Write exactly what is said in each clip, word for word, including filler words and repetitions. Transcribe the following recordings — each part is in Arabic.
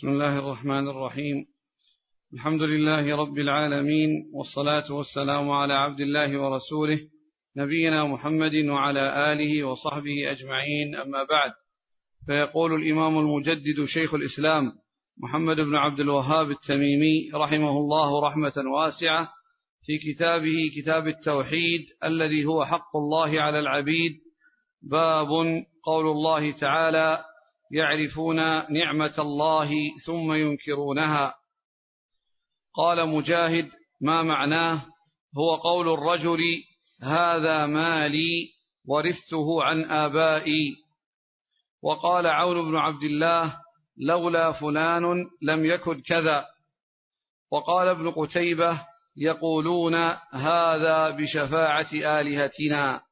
بسم الله الرحمن الرحيم. الحمد لله رب العالمين، والصلاة والسلام على عبد الله ورسوله نبينا محمد وعلى آله وصحبه أجمعين، أما بعد. فيقول الإمام المجدد شيخ الإسلام محمد بن عبد الوهاب التميمي رحمه الله رحمة واسعة في كتابه كتاب التوحيد الذي هو حق الله على العبيد: باب قول الله تعالى: يعرفون نعمة الله ثم ينكرونها. قال مجاهد: ما معناه؟ هو قول الرجل: هذا مالي ورثته عن آبائي. وقال عون بن عبد الله: لولا فلان لم يكن كذا. وقال ابن قتيبة: يقولون هذا بشفاعة آلهتنا.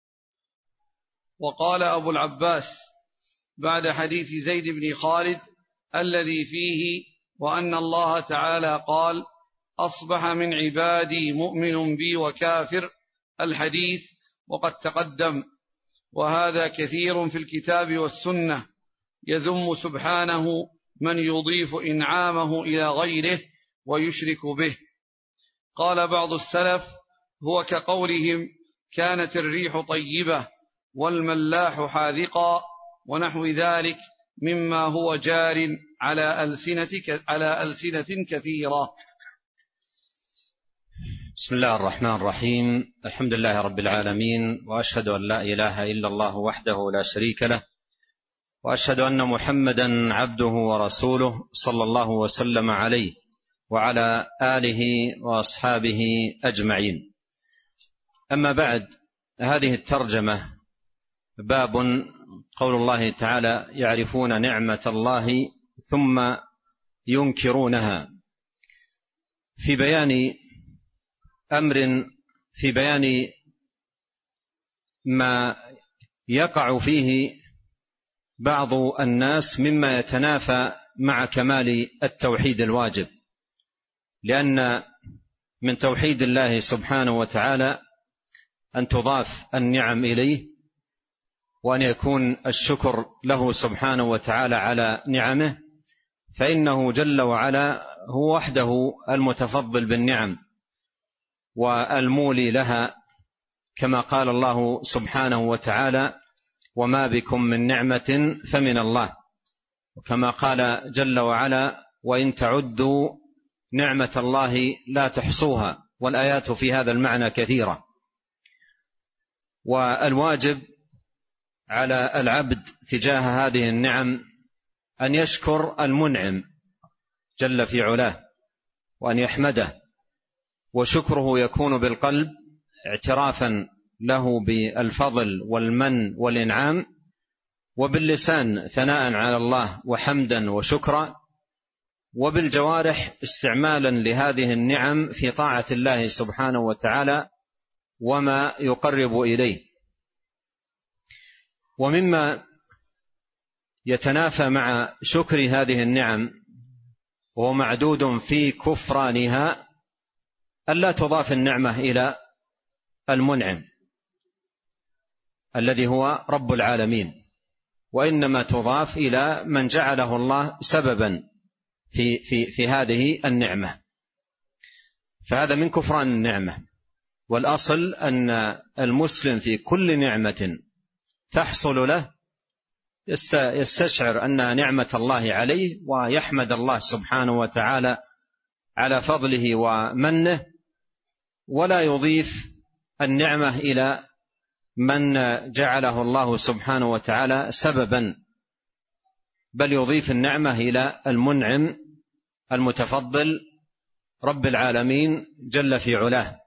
وقال أبو العباس بعد حديث زيد بن خالد الذي فيه: وأن الله تعالى قال: أصبح من عبادي مؤمن بي وكافر، الحديث، وقد تقدم. وهذا كثير في الكتاب والسنة، يذم سبحانه من يضيف إنعامه إلى غيره ويشرك به. قال بعض السلف: هو كقولهم: كانت الريح طيبة والملاح حاذقا، ونحو ذلك مما هو جار على ألسنة على ألسنة كثيرة. بسم الله الرحمن الرحيم. الحمد لله رب العالمين، وأشهد أن لا إله إلا الله وحده لا شريك له، وأشهد أن محمدا عبده ورسوله صلى الله وسلم عليه وعلى آله وأصحابه أجمعين. أما بعد، هذه الترجمة باب قول الله تعالى: يعرفون نعمة الله ثم ينكرونها، في بيان أمر في بيان ما يقع فيه بعض الناس مما يتنافى مع كمال التوحيد الواجب، لأن من توحيد الله سبحانه وتعالى أن تضاف النعم إليه، وأن يكون الشكر له سبحانه وتعالى على نعمه، فإنه جل وعلا هو وحده المتفضل بالنعم والمولي لها، كما قال الله سبحانه وتعالى: وما بكم من نعمة فمن الله. وكما قال جل وعلا: وإن تعدوا نعمة الله لا تحصوها. والآيات في هذا المعنى كثيرة. والواجب على العبد تجاه هذه النعم أن يشكر المنعم جل في علاه، وأن يحمده، وشكره يكون بالقلب اعترافا له بالفضل والمن والإنعام، وباللسان ثناء على الله وحمدا وشكرا، وبالجوارح استعمالا لهذه النعم في طاعة الله سبحانه وتعالى وما يقرب إليه. ومما يتنافى مع شكر هذه النعم وهو معدود في كفرانها ألا تضاف النعمة إلى المنعم الذي هو رب العالمين، وإنما تضاف إلى من جعله الله سببا في, في, في هذه النعمة، فهذا من كفران النعمة. والأصل أن المسلم في كل نعمة تحصل له يستشعر أنها نعمة الله عليه، ويحمد الله سبحانه وتعالى على فضله ومنه، ولا يضيف النعمة إلى من جعله الله سبحانه وتعالى سببا، بل يضيف النعمة إلى المنعم المتفضل رب العالمين جل في علاه.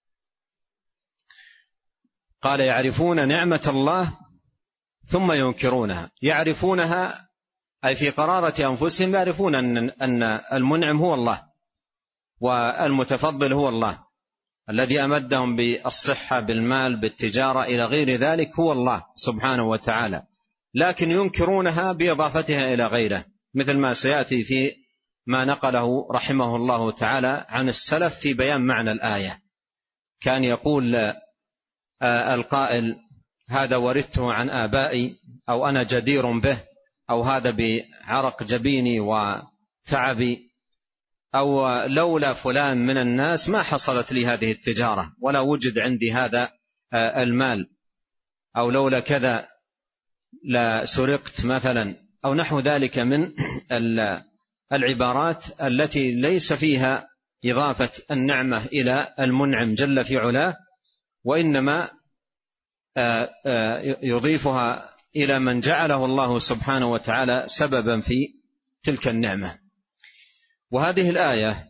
قال: يعرفون نعمة الله ثم ينكرونها. يعرفونها أي في قرارة أنفسهم يعرفون أن المنعم هو الله، والمتفضل هو الله الذي أمدهم بالصحة، بالمال، بالتجارة، إلى غير ذلك هو الله سبحانه وتعالى، لكن ينكرونها بإضافتها إلى غيره، مثل ما سيأتي في ما نقله رحمه الله تعالى عن السلف في بيان معنى الآية. كان يقول القائل: هذا ورثته عن آبائي، أو أنا جدير به، أو هذا بعرق جبيني تعبي، أو لولا فلان من الناس ما حصلت لي هذه التجارة ولا وجد عندي هذا المال، أو لولا كذا لا سرقت مثلا، أو نحو ذلك من العبارات التي ليس فيها إضافة النعمة إلى المنعم جل في علاه، وإنما يضيفها إلى من جعله الله سبحانه وتعالى سببا في تلك النعمة. وهذه الآية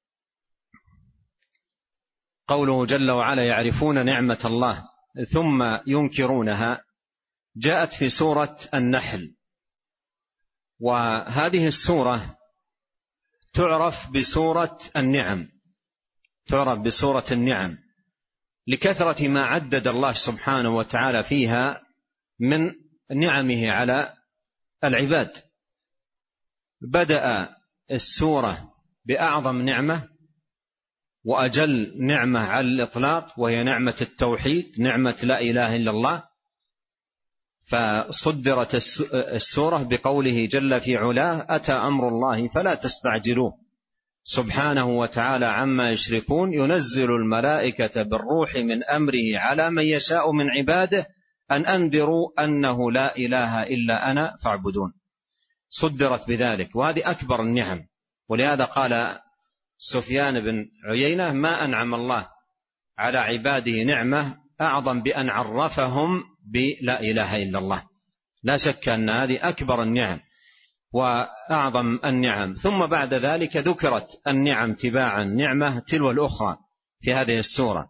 قوله جل وعلا يعرفون نعمة الله ثم ينكرونها جاءت في سورة النحل، وهذه السورة تعرف بسورة النعم، تعرف بسورة النعم لكثرة ما عدد الله سبحانه وتعالى فيها من نعمه على العباد. بدأ السورة بأعظم نعمة وأجل نعمة على الإطلاق، وهي نعمة التوحيد، نعمة لا إله إلا الله، فصدرت السورة بقوله جل في علاه أتى أمر الله فلا تستعجلوه سبحانه وتعالى عما يشركون ينزل الملائكة بالروح من أمره على من يشاء من عباده أن أنذروا أنه لا إله إلا أنا فاعبدون. صدرت بذلك، وهذه أكبر النعم. ولهذا قال سفيان بن عيينة ما أنعم الله على عباده نعمة أعظم بأن عرفهم بلا إله إلا الله. لا شك أن هذه أكبر النعم وأعظم النعم. ثم بعد ذلك ذكرت النعم تباعا نعمة تلو الأخرى في هذه السورة،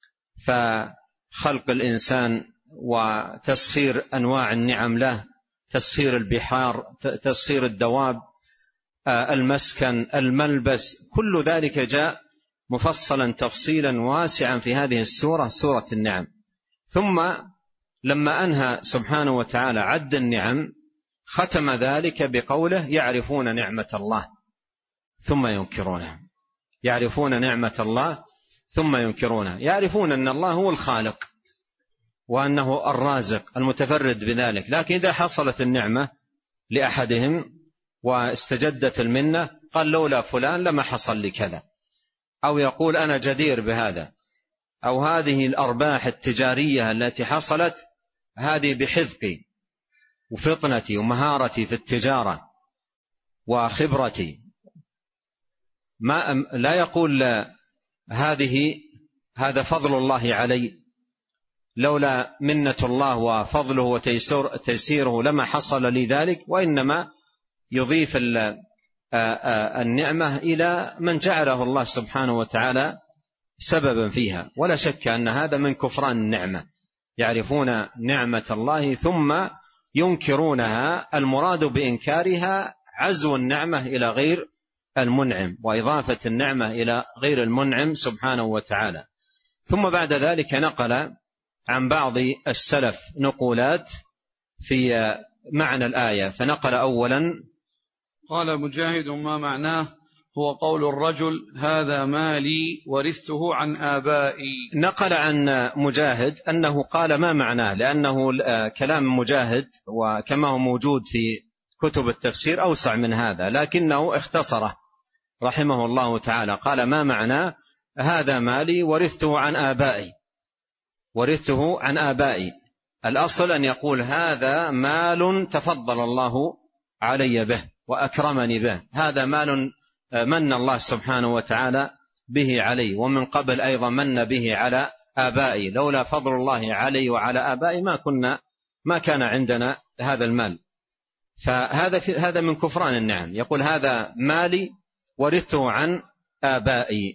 فخلق الإنسان وتسخير أنواع النعم له، تسخير البحار، تسخير الدواب، المسكن، الملبس، كل ذلك جاء مفصلا تفصيلا واسعا في هذه السورة، سورة النعم. ثم لما أنهى سبحانه وتعالى عد النعم ختم ذلك بقوله يعرفون نعمة الله ثم ينكرونها. يعرفون نعمة الله ثم ينكرونها، يعرفون أن الله هو الخالق وأنه الرازق المتفرد بذلك، لكن إذا حصلت النعمة لأحدهم واستجدت المنة قال لولا فلان لما حصل لي كذا، أو يقول أنا جدير بهذا، أو هذه الأرباح التجارية التي حصلت هذه بحذقي وفطنتي ومهارتي في التجارة وخبرتي. ما لا يقول هذه هذا فضل الله علي، لولا منة الله وفضله وتيسيره لما حصل لي ذلك، وإنما يضيف النعمة إلى من جعله الله سبحانه وتعالى سببا فيها. ولا شك أن هذا من كفران النعمة. يعرفون نعمة الله ثم ينكرونها، المراد بإنكارها عزو النعمة إلى غير المنعم وإضافة النعمة إلى غير المنعم سبحانه وتعالى. ثم بعد ذلك نقل عن بعض السلف نقولات في معنى الآية، فنقل أولا قال مجاهد ما معناه هو قول الرجل هذا مالي ورثته عن آبائي. نقل عن مجاهد أنه قال ما معناه، لأنه كلام مجاهد وكما هو موجود في كتب التفسير أوسع من هذا، لكنه اختصره رحمه الله تعالى. قال ما معناه هذا مالي ورثته عن آبائي، ورثته عن آبائي. الأصل أن يقول هذا مال تفضل الله علي به وأكرمني به، هذا مال من الله سبحانه وتعالى به علي، ومن قبل أيضا من به على آبائي، لولا فضل الله علي وعلى آبائي ما كنا ما كان عندنا هذا المال. فهذا هذا من كفران النعم. يقول هذا مالي ورثته عن آبائي،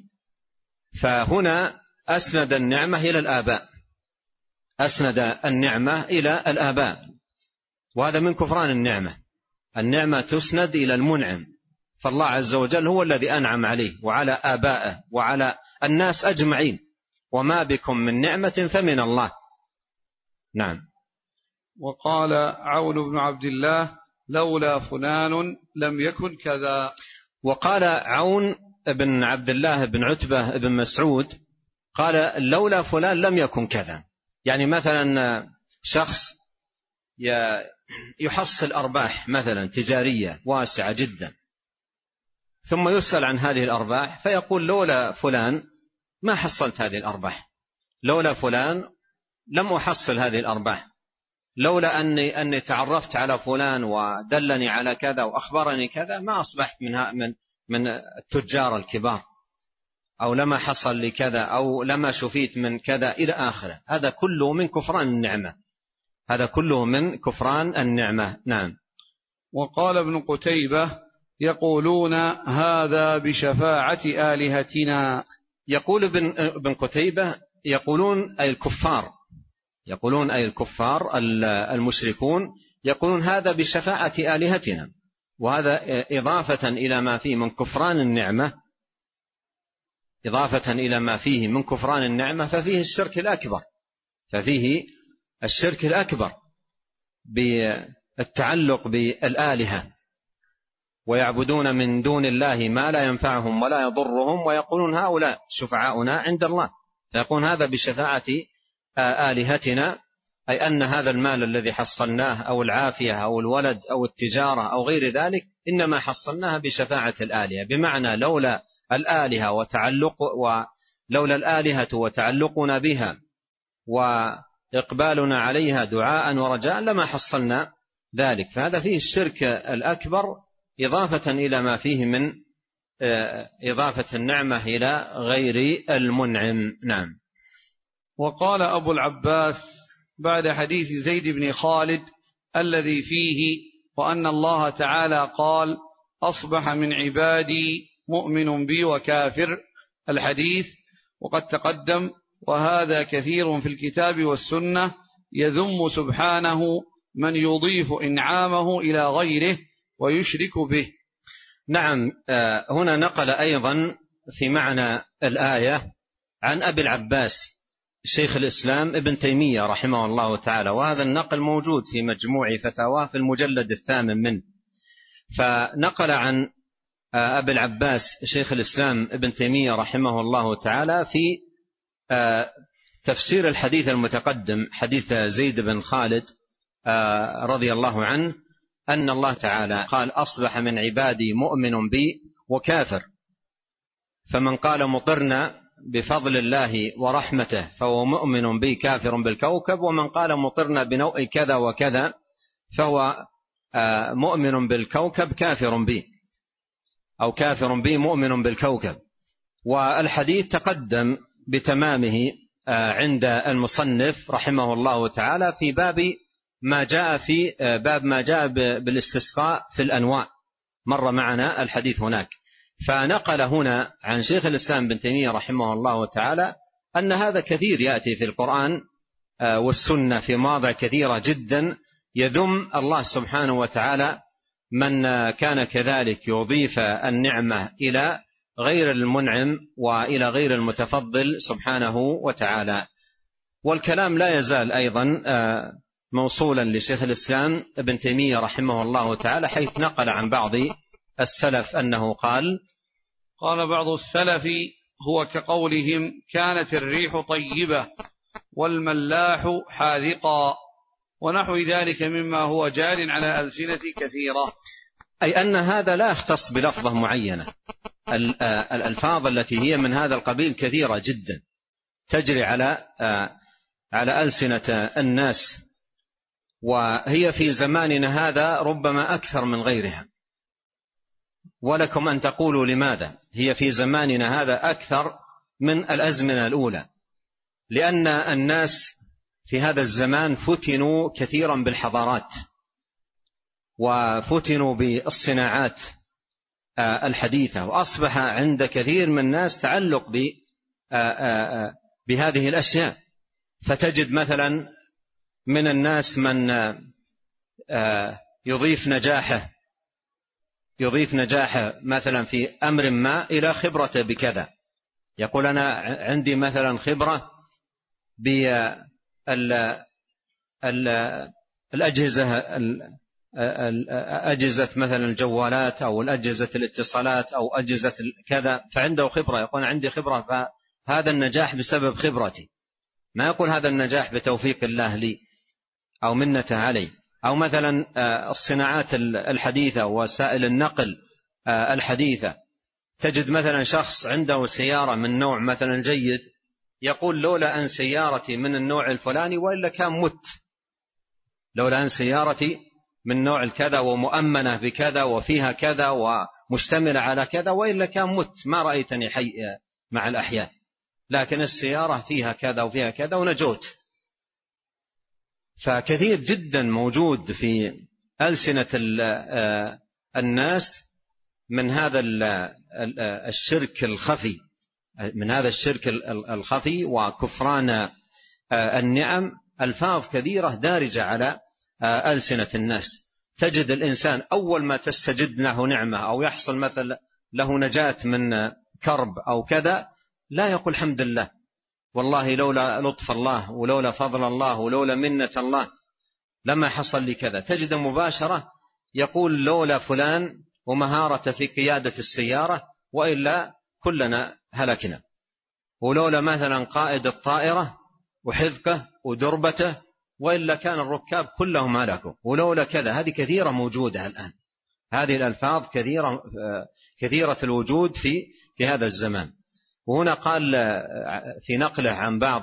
فهنا أسند النعمة إلى الآباء، أسند النعمة إلى الآباء، وهذا من كفران النعمة. النعمة تسند إلى المنعم، فالله عز وجل هو الذي أنعم عليه وعلى آبائه وعلى الناس أجمعين، وما بكم من نعمة فمن الله. نعم. وقال عون بن عبد الله لولا فلان لم يكن كذا. وقال عون بن عبد الله بن عتبة بن مسعود قال لولا فلان لم يكن كذا. يعني مثلا شخص يحصل أرباح مثلا تجارية واسعة جدا، ثم يسأل عن هذه الأرباح فيقول لولا فلان ما حصلت هذه الأرباح، لولا فلان لم أحصل هذه الأرباح، لولا أني, أني تعرفت على فلان ودلني على كذا وأخبرني كذا ما أصبحت من, من, من التجار الكبار، أو لما حصل لي كذا، أو لما شفيت من كذا إلى آخره. هذا كله من كفران النعمة، هذا كله من كفران النعمة. نعم. وقال ابن قتيبة يقولون هذا بشفاعة آلهتنا. يقول ابن قتيبة يقولون أي الكفار، يقولون أي الكفار المشركون يقولون هذا بشفاعة آلهتنا، وهذا إضافة إلى ما فيه من كفران النعمة، إضافة إلى ما فيه من كفران النعمة ففيه الشرك الأكبر، ففيه الشرك الأكبر بالتعلق بالآلهة، ويعبدون من دون الله ما لا ينفعهم ولا يضرهم، ويقولون هؤلاء شفعاؤنا عند الله، فيقول هذا بشفاعة آلهتنا، أي أن هذا المال الذي حصلناه أو العافية أو الولد أو التجارة أو غير ذلك إنما حصلناها بشفاعة الآلهة، بمعنى لولا الآلهة وتعلق ولولا الآلهة وتعلقنا بها وإقبالنا عليها دعاء ورجاء لما حصلنا ذلك. فهذا فيه الشرك الأكبر إضافة إلى ما فيه من إضافة النعمة إلى غير المنعم. نعم. وقال أبو العباس بعد حديث زيد بن خالد الذي فيه وأن الله تعالى قال أصبح من عبادي مؤمن بي وكافر الحديث، وقد تقدم، وهذا كثير في الكتاب والسنة يذم سبحانه من يضيف إنعامه إلى غيره ويشرك به. نعم. هنا نقل أيضا في معنى الآية عن أبي العباس شيخ الإسلام ابن تيمية رحمه الله تعالى، وهذا النقل موجود في مجموع فتاواه في المجلد الثامن منه. فنقل عن أبي العباس شيخ الإسلام ابن تيمية رحمه الله تعالى في تفسير الحديث المتقدم حديث زيد بن خالد رضي الله عنه أن الله تعالى قال أصبح من عبادي مؤمن بي وكافر، فمن قال مطرنا بفضل الله ورحمته فهو مؤمن بي كافر بالكوكب، ومن قال مطرنا بنوء كذا وكذا فهو مؤمن بالكوكب كافر بي، أو كافر بي مؤمن بالكوكب. والحديث تقدم بتمامه عند المصنف رحمه الله تعالى في باب ما جاء في باب ما جاء بالاستسقاء في الأنواع، مر معنا الحديث هناك. فنقل هنا عن شيخ الإسلام بن تيمية رحمه الله تعالى أن هذا كثير يأتي في القرآن والسنة في مواضع كثيرة جدا يذم الله سبحانه وتعالى من كان كذلك يضيف النعمة إلى غير المنعم وإلى غير المتفضل سبحانه وتعالى. والكلام لا يزال أيضا موصولا لشيخ الإسلام ابن تيمية رحمه الله تعالى، حيث نقل عن بعض السلف أنه قال قال بعض السلف هو كقولهم كانت الريح طيبة والملاح حاذقا ونحو ذلك مما هو جار على ألسنة كثيرة، أي أن هذا لا يختص بلفظة معينة، الألفاظ التي هي من هذا القبيل كثيرة جدا تجري على على ألسنة الناس، وهي في زماننا هذا ربما أكثر من غيرها. ولكم أن تقولوا لماذا هي في زماننا هذا أكثر من الأزمنة الأولى؟ لأن الناس في هذا الزمان فتنوا كثيرا بالحضارات، وفتنوا بالصناعات الحديثة، وأصبح عند كثير من الناس تعلق بهذه الأشياء. فتجد مثلا من الناس من يضيف نجاحه يضيف نجاحه مثلا في أمر ما إلى خبرته بكذا، يقول أنا عندي مثلا خبرة بالأجهزة أجهزة مثلا الجوالات أو الأجهزة الاتصالات أو أجهزة كذا، فعنده خبرة، يقول عندي خبرة فهذا النجاح بسبب خبرتي، ما يقول هذا النجاح بتوفيق الله لي أو منته علي. أو مثلا الصناعات الحديثة ووسائل النقل الحديثة، تجد مثلا شخص عنده سيارة من نوع مثلا جيد، يقول لولا أن سيارتي من النوع الفلاني وإلا كان مت، لولا أن سيارتي من نوع الكذا ومؤمنة بكذا وفيها كذا ومشتملة على كذا وإلا كان مت، ما رأيتني حي مع الأحياء، لكن السيارة فيها كذا وفيها كذا ونجوت. فكثير جدا موجود في ألسنة الناس من هذا الشرك الخفي، من هذا الشرك الخفي وكفران النعم، ألفاظ كثيرة دارجة على ألسنة الناس. تجد الإنسان أول ما تستجد له نعمة أو يحصل مثل له نجاة من كرب أو كذا لا يقول الحمد لله، والله لولا لطف الله ولولا فضل الله ولولا منة الله لما حصل لي كذا. تجد مباشرة يقول لولا فلان ومهارة في قيادة السيارة وإلا كلنا هلكنا، ولولا مثلا قائد الطائرة وحذقه ودربته وإلا كان الركاب كلهم هلكوا، ولولا كذا. هذه كثيرة موجودة الآن، هذه الألفاظ كثيرة كثيرة الوجود في في هذا الزمان. وهنا قال في نقله عن بعض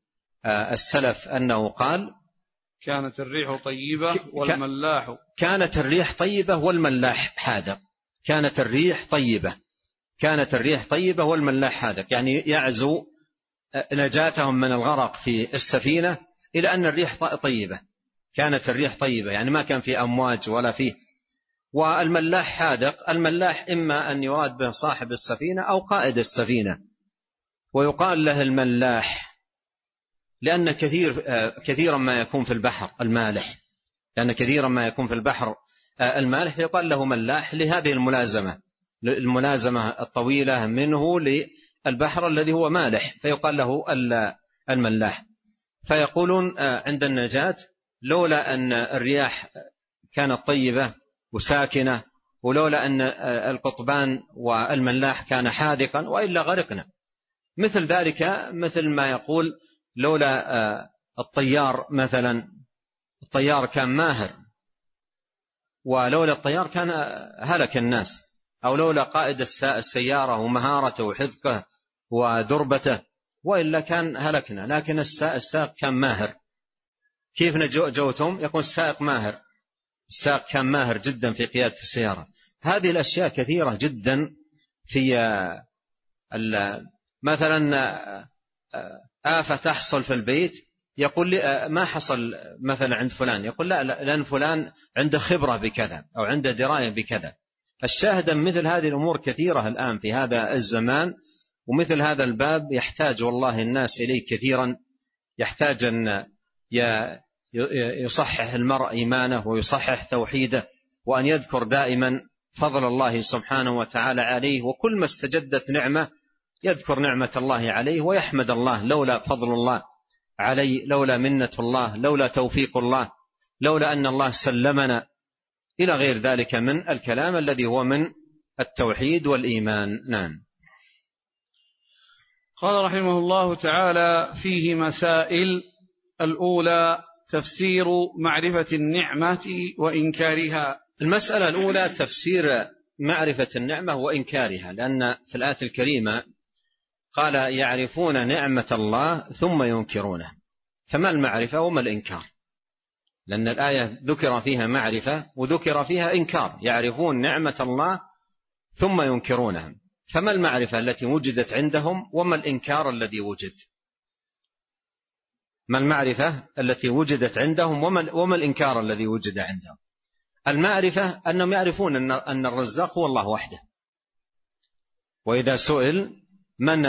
السلف أنه قال كانت الريح طيبة والملاح كانت الريح طيبة والملاح حاذق. كانت الريح طيبة كانت الريح طيبة والملاح حاذق، يعني يعزو نجاتهم من الغرق في السفينة إلى أن الريح طيبة. كانت الريح طيبة يعني ما كان في أمواج ولا فيه. والملاح حاذق، الملاح إما أن يراد به صاحب السفينة أو قائد السفينة، ويقال له الملاح لأن كثير كثيرا ما يكون في البحر المالح، لأن كثيرا ما يكون في البحر المالح يقال له ملاح لهذه الملازمة الملازمة الطويلة منه للبحر الذي هو مالح، فيقال له الملاح. فيقولون عند النجاة لولا أن الرياح كانت طيبة وساكنة ولولا أن القطبان والملاح كان حاذقا وإلا غرقنا. مثل ذلك مثل ما يقول لولا الطيار مثلا، الطيار كان ماهر ولولا الطيار كان هلك الناس، أو لولا قائد السيارة ومهارته وحذقه ودربته وإلا كان هلكنا، لكن السائق كان ماهر. كيف نجوتهم؟ يكون السائق ماهر، السائق كان ماهر جدا في قيادة السيارة. هذه الأشياء كثيرة جدا في مثلا آفة تحصل في البيت، يقول لي ما حصل مثلا عند فلان، يقول لا لأن فلان عنده خبرة بكذا أو عنده دراية بكذا. الشاهد مثل هذه الأمور كثيرة الآن في هذا الزمان، ومثل هذا الباب يحتاج والله الناس إليه كثيرا. يحتاج أن يصحح المرء إيمانه ويصحح توحيده، وأن يذكر دائما فضل الله سبحانه وتعالى عليه، وكل ما استجدت نعمة يذكر نعمة الله عليه ويحمد الله، لولا فضل الله علي، لولا منة الله، لولا توفيق الله، لولا أن الله سلمنا، إلى غير ذلك من الكلام الذي هو من التوحيد والإيمان. نعم. قال رحمه الله تعالى فيه مسائل. الأولى تفسير معرفة النعمة وإنكارها. المسألة الأولى تفسير معرفة النعمة وإنكارها، لأن في الآية الكريمة قال يعرفون نعمة الله ثم ينكرونه، فما المعرفة وما الإنكار؟ لأن الآية ذكر فيها معرفة وذكر فيها إنكار. يعرفون نعمة الله ثم ينكرونها، فما المعرفة التي وجدت عندهم وما الإنكار الذي وجد؟ ما المعرفة التي وجدت عندهم وما, وما الإنكار الذي وجد عندهم؟ المعرفة أنهم يعرفون أن, أن الرزاق هو الله وحده، وإذا سئل من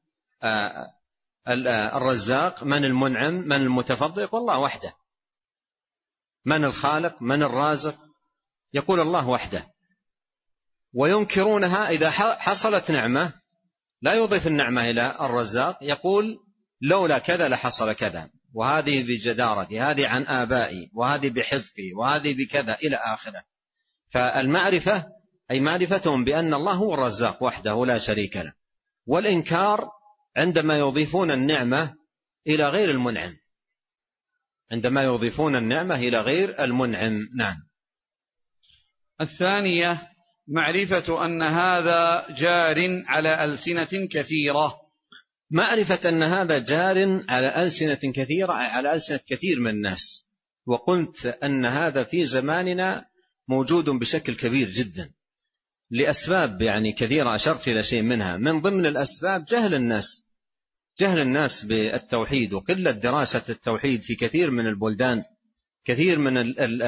الرزاق من المنعم من المتفضل يقول الله وحده. من الخالق من الرازق يقول الله وحده. وينكرونها إذا حصلت نعمة لا يضيف النعمة إلى الرزاق، يقول لولا كذا لحصل كذا، وهذه بجدارتي، هذه عن آبائي، وهذه بحذقي، وهذه بكذا إلى آخره. فالمعرفة أي معرفتهم بأن الله هو الرزاق وحده لا شريك له. والإنكار عندما يضيفون النعمة إلى غير المنعم، عندما يضيفون النعمة إلى غير المنعم. نعم. الثانية معرفة أن هذا جار على ألسنة كثيرة. معرفة أن هذا جار على ألسنة كثيرة، على ألسنة كثير من الناس. وقلت أن هذا في زماننا موجود بشكل كبير جدا لأسباب يعني كثيرة، أشرت إلى شيء منها. من ضمن الأسباب جهل الناس، جهل الناس بالتوحيد وقلة دراسة التوحيد في كثير من البلدان. كثير من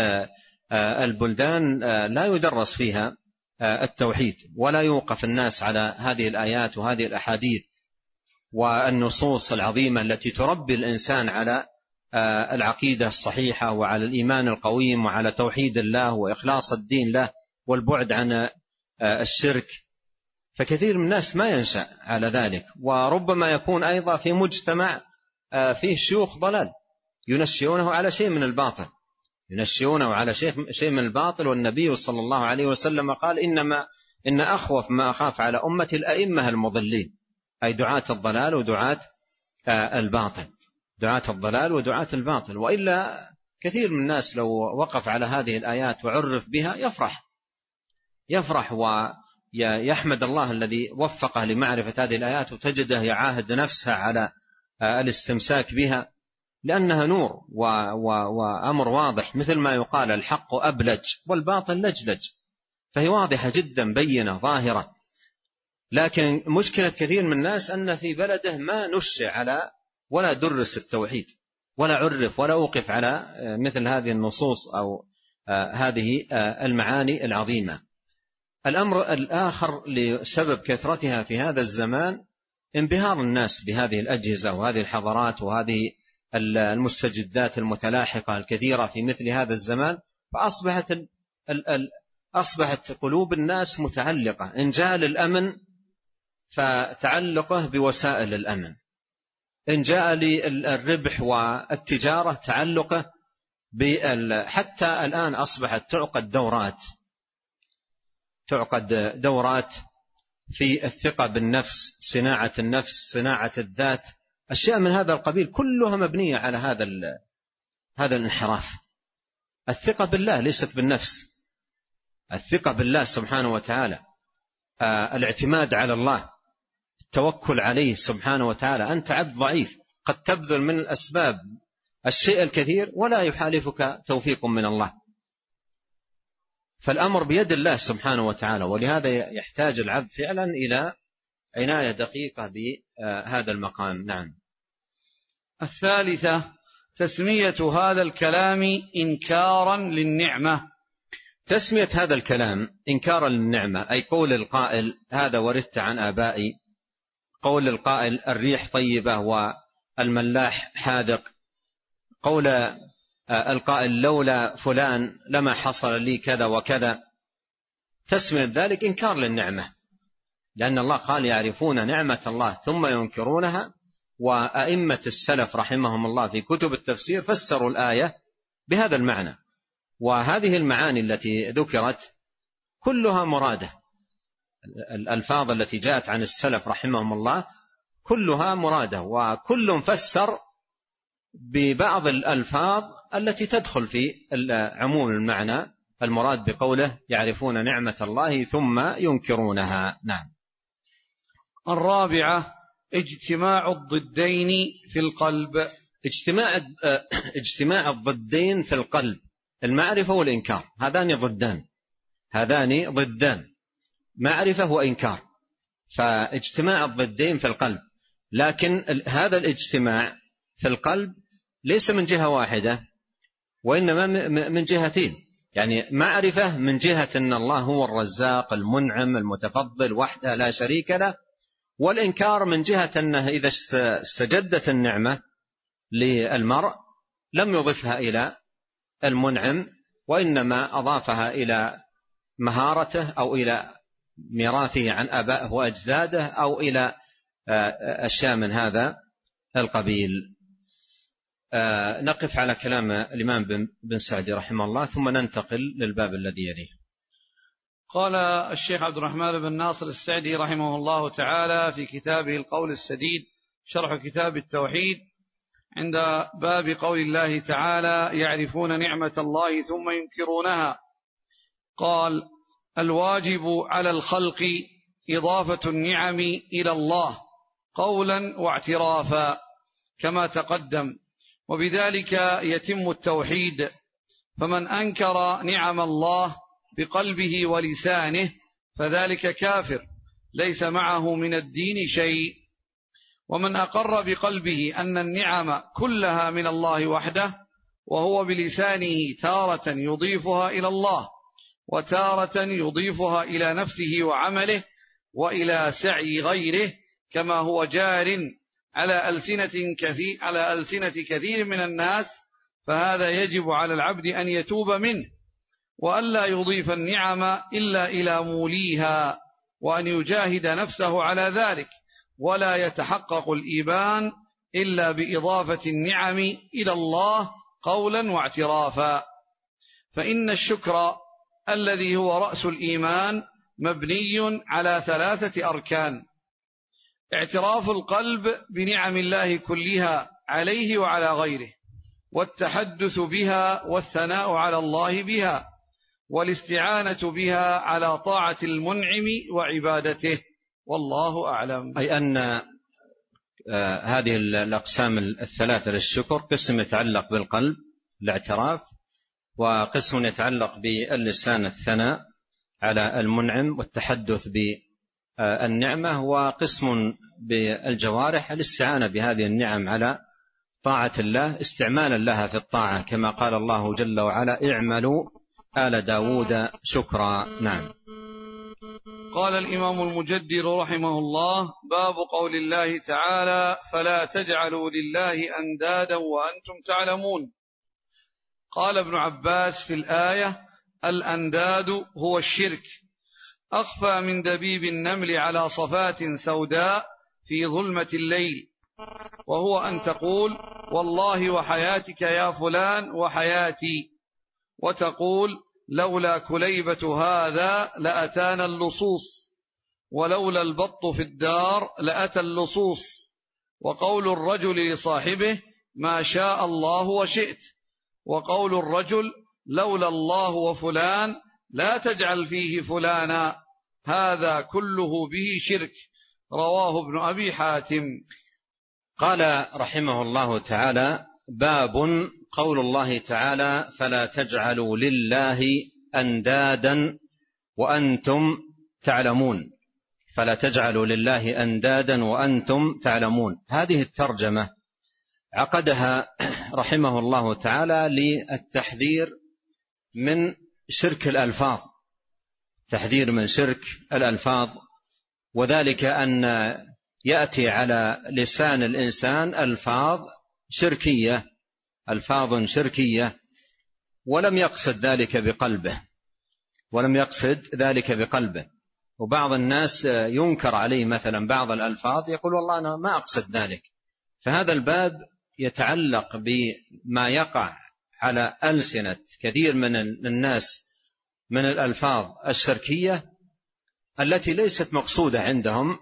البلدان لا يدرس فيها التوحيد، ولا يوقف الناس على هذه الآيات وهذه الأحاديث والنصوص العظيمة التي تربي الإنسان على العقيدة الصحيحة وعلى الإيمان القويم وعلى توحيد الله وإخلاص الدين له والبعد عن الشرك. فكثير من الناس ما ينشأ على ذلك، وربما يكون أيضا في مجتمع فيه شيوخ ضلال ينشئونه على شيء من الباطل، ينشئونه على شيء من الباطل. والنبي صلى الله عليه وسلم قال: إنما إن أخوف ما أخاف على أمتي الأئمة المضلين، أي دعاة الضلال ودعاة الباطل، دعاة الضلال ودعاة الباطل. وإلا كثير من الناس لو وقف على هذه الآيات وعرف بها يفرح يفرح ويحمد الله الذي وفقه لمعرفة هذه الآيات، وتجده يعاهد نفسه على الاستمساك بها، لأنها نور وأمر واضح، مثل ما يقال: الحق أبلج والباطل لجلج. فهي واضحة جدا، بينة ظاهرة. لكن مشكلة كثير من الناس أن في بلده ما نشئ على ولا درس التوحيد، ولا عرف ولا وقف على مثل هذه النصوص أو هذه المعاني العظيمة. الأمر الآخر لسبب كثرتها في هذا الزمان انبهار الناس بهذه الأجهزة وهذه الحضارات وهذه المستجدات المتلاحقة الكثيرة في مثل هذا الزمان، فأصبحت ال ال أصبحت قلوب الناس متعلقة. إن جاء الأمن فتعلقه بوسائل الأمن، إن جاء للربح والتجارة تعلقه بال... حتى الآن أصبحت تعقد دورات تعقد دورات في الثقة بالنفس، صناعة النفس، صناعة الذات، أشياء من هذا القبيل كلها مبنية على هذا ال... هذا الانحراف. الثقة بالله ليست بالنفس، الثقة بالله سبحانه وتعالى، آه الاعتماد على الله، التوكل عليه سبحانه وتعالى. أنت عبد ضعيف، قد تبذل من الأسباب الشيء الكثير ولا يحالفك توفيق من الله. فالأمر بيد الله سبحانه وتعالى، ولهذا يحتاج العبد فعلا إلى عناية دقيقة بهذا المقام. نعم. الثالثة تسمية هذا الكلام إنكارا للنعمة. تسمية هذا الكلام إنكارا للنعمة، أي قول القائل: هذا ورثت عن آبائي، قول القائل: الريح طيبة والملاح حاذق، قول القائل: لولا فلان لما حصل لي كذا وكذا. تسمية ذلك إنكار للنعمة، لأن الله قال: يعرفون نعمة الله ثم ينكرونها. وأئمة السلف رحمهم الله في كتب التفسير فسروا الآية بهذا المعنى. وهذه المعاني التي ذكرت كلها مرادة، الألفاظ التي جاءت عن السلف رحمهم الله كلها مرادة، وكل فسر ببعض الألفاظ التي تدخل في عموم المعنى المراد بقوله: يعرفون نعمة الله ثم ينكرونها. نعم. الرابعة اجتماع الضدين في القلب. اجتماع اجتماع الضدين في القلب، المعرفة والإنكار، هذان ضدان، هذان ضدان، معرفة وإنكار. فاجتماع الضدين في القلب، لكن هذا الاجتماع في القلب ليس من جهة واحدة، وإنما من جهتين. يعني معرفة من جهة أن الله هو الرزاق المنعم المتفضل وحده لا شريك له، والإنكار من جهة أنه إذا استجدت النعمة للمرء لم يضفها إلى المنعم، وإنما أضافها إلى مهارته أو إلى ميراثه عن آبائه وأجداده أو إلى أشياء من هذا القبيل. نقف على كلام الإمام بن سعدي رحمه الله ثم ننتقل للباب الذي يليه. قال الشيخ عبد الرحمن بن ناصر السعدي رحمه الله تعالى في كتابه القول السديد شرح كتاب التوحيد عند باب قول الله تعالى: يعرفون نعمة الله ثم ينكرونها، قال: الواجب على الخلق إضافة النعم إلى الله قولا واعترافا كما تقدم، وبذلك يتم التوحيد. فمن أنكر نعم الله بقلبه ولسانه فذلك كافر ليس معه من الدين شيء. ومن أقر بقلبه أن النعم كلها من الله وحده وهو بلسانه تارة يضيفها إلى الله وتارة يضيفها إلى نفسه وعمله وإلى سعي غيره كما هو جار على ألسنة كثير, على ألسنة كثير من الناس، فهذا يجب على العبد أن يتوب منه وألا يضيف النعم إلا إلى موليها، وأن يجاهد نفسه على ذلك، ولا يتحقق الإيمان إلا بإضافة النعم إلى الله قولا واعترافا. فإن الشكر الذي هو رأس الإيمان مبني على ثلاثة أركان: اعتراف القلب بنعم الله كلها عليه وعلى غيره، والتحدث بها والثناء على الله بها، والاستعانة بها على طاعة المنعم وعبادته، والله أعلم. أي أن هذه الأقسام الثلاثة للشكر قسم يتعلق بالقلب الاعتراف، وقسم يتعلق باللسان الثناء على المنعم والتحدث بالنعمة، وقسم بالجوارح الاستعانة بهذه النعم على طاعة الله استعمالا لها في الطاعة، كما قال الله جل وعلا: اعملوا آل داود شكرا. نعم. قال الإمام المجدد رحمه الله: باب قول الله تعالى: فلا تجعلوا لله أندادا وأنتم تعلمون. قال ابن عباس في الآية: الأنداد هو الشرك، أخفى من دبيب النمل على صفات سوداء في ظلمة الليل، وهو أن تقول: والله وحياتك يا فلان وحياتي، وتقول: لولا كليبة هذا لأتانا اللصوص، ولولا البط في الدار لأتى اللصوص. وقول الرجل لصاحبه: ما شاء الله وشئت، وقول الرجل: لولا الله وفلان لا تجعل فيه فلانا، هذا كله به شرك. رواه ابن أبي حاتم. قال رحمه الله تعالى: باب قول الله تعالى: فلا تجعلوا لله أندادا وأنتم تعلمون. فلا تجعلوا لله أندادا وأنتم تعلمون. هذه الترجمة عقدها رحمه الله تعالى للتحذير من شرك الألفاظ، تحذير من شرك الألفاظ، وذلك أن يأتي على لسان الإنسان ألفاظ شركية، ألفاظ شركية، ولم يقصد ذلك بقلبه، ولم يقصد ذلك بقلبه. وبعض الناس ينكر عليه مثلا بعض الألفاظ يقول: والله أنا ما أقصد ذلك. فهذا الباب يتعلق بما يقع على ألسنة كثير من الناس من الألفاظ الشركية التي ليست مقصودة عندهم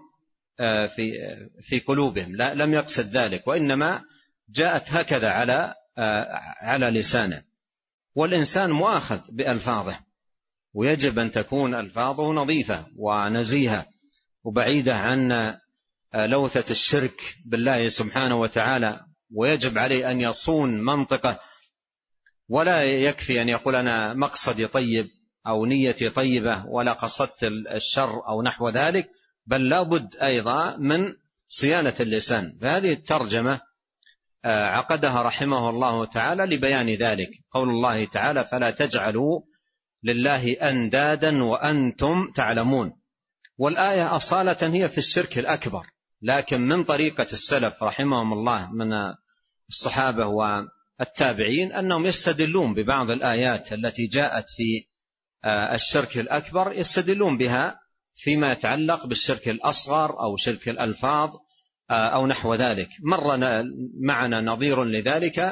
في في قلوبهم، لا لم يقصد ذلك، وإنما جاءت هكذا على على لسانه. والإنسان مؤاخذ بألفاظه، ويجب أن تكون ألفاظه نظيفة ونزيهة وبعيدة عن لوثة الشرك بالله سبحانه وتعالى، ويجب عليه أن يصون منطقه، ولا يكفي أن يقول أنا مقصدي طيب أو نيتي طيبة ولا قصدت الشر أو نحو ذلك، بل لا بد أيضا من صيانة اللسان. فهذه الترجمة عقدها رحمه الله تعالى لبيان ذلك. قول الله تعالى: فلا تجعلوا لله أندادا وأنتم تعلمون. والآية أصالة هي في الشرك الأكبر، لكن من طريقة السلف رحمهم الله من الصحابة والتابعين أنهم يستدلون ببعض الآيات التي جاءت في الشرك الأكبر، يستدلون بها فيما يتعلق بالشرك الأصغر أو شرك الألفاظ أو نحو ذلك. مر معنا نظير لذلك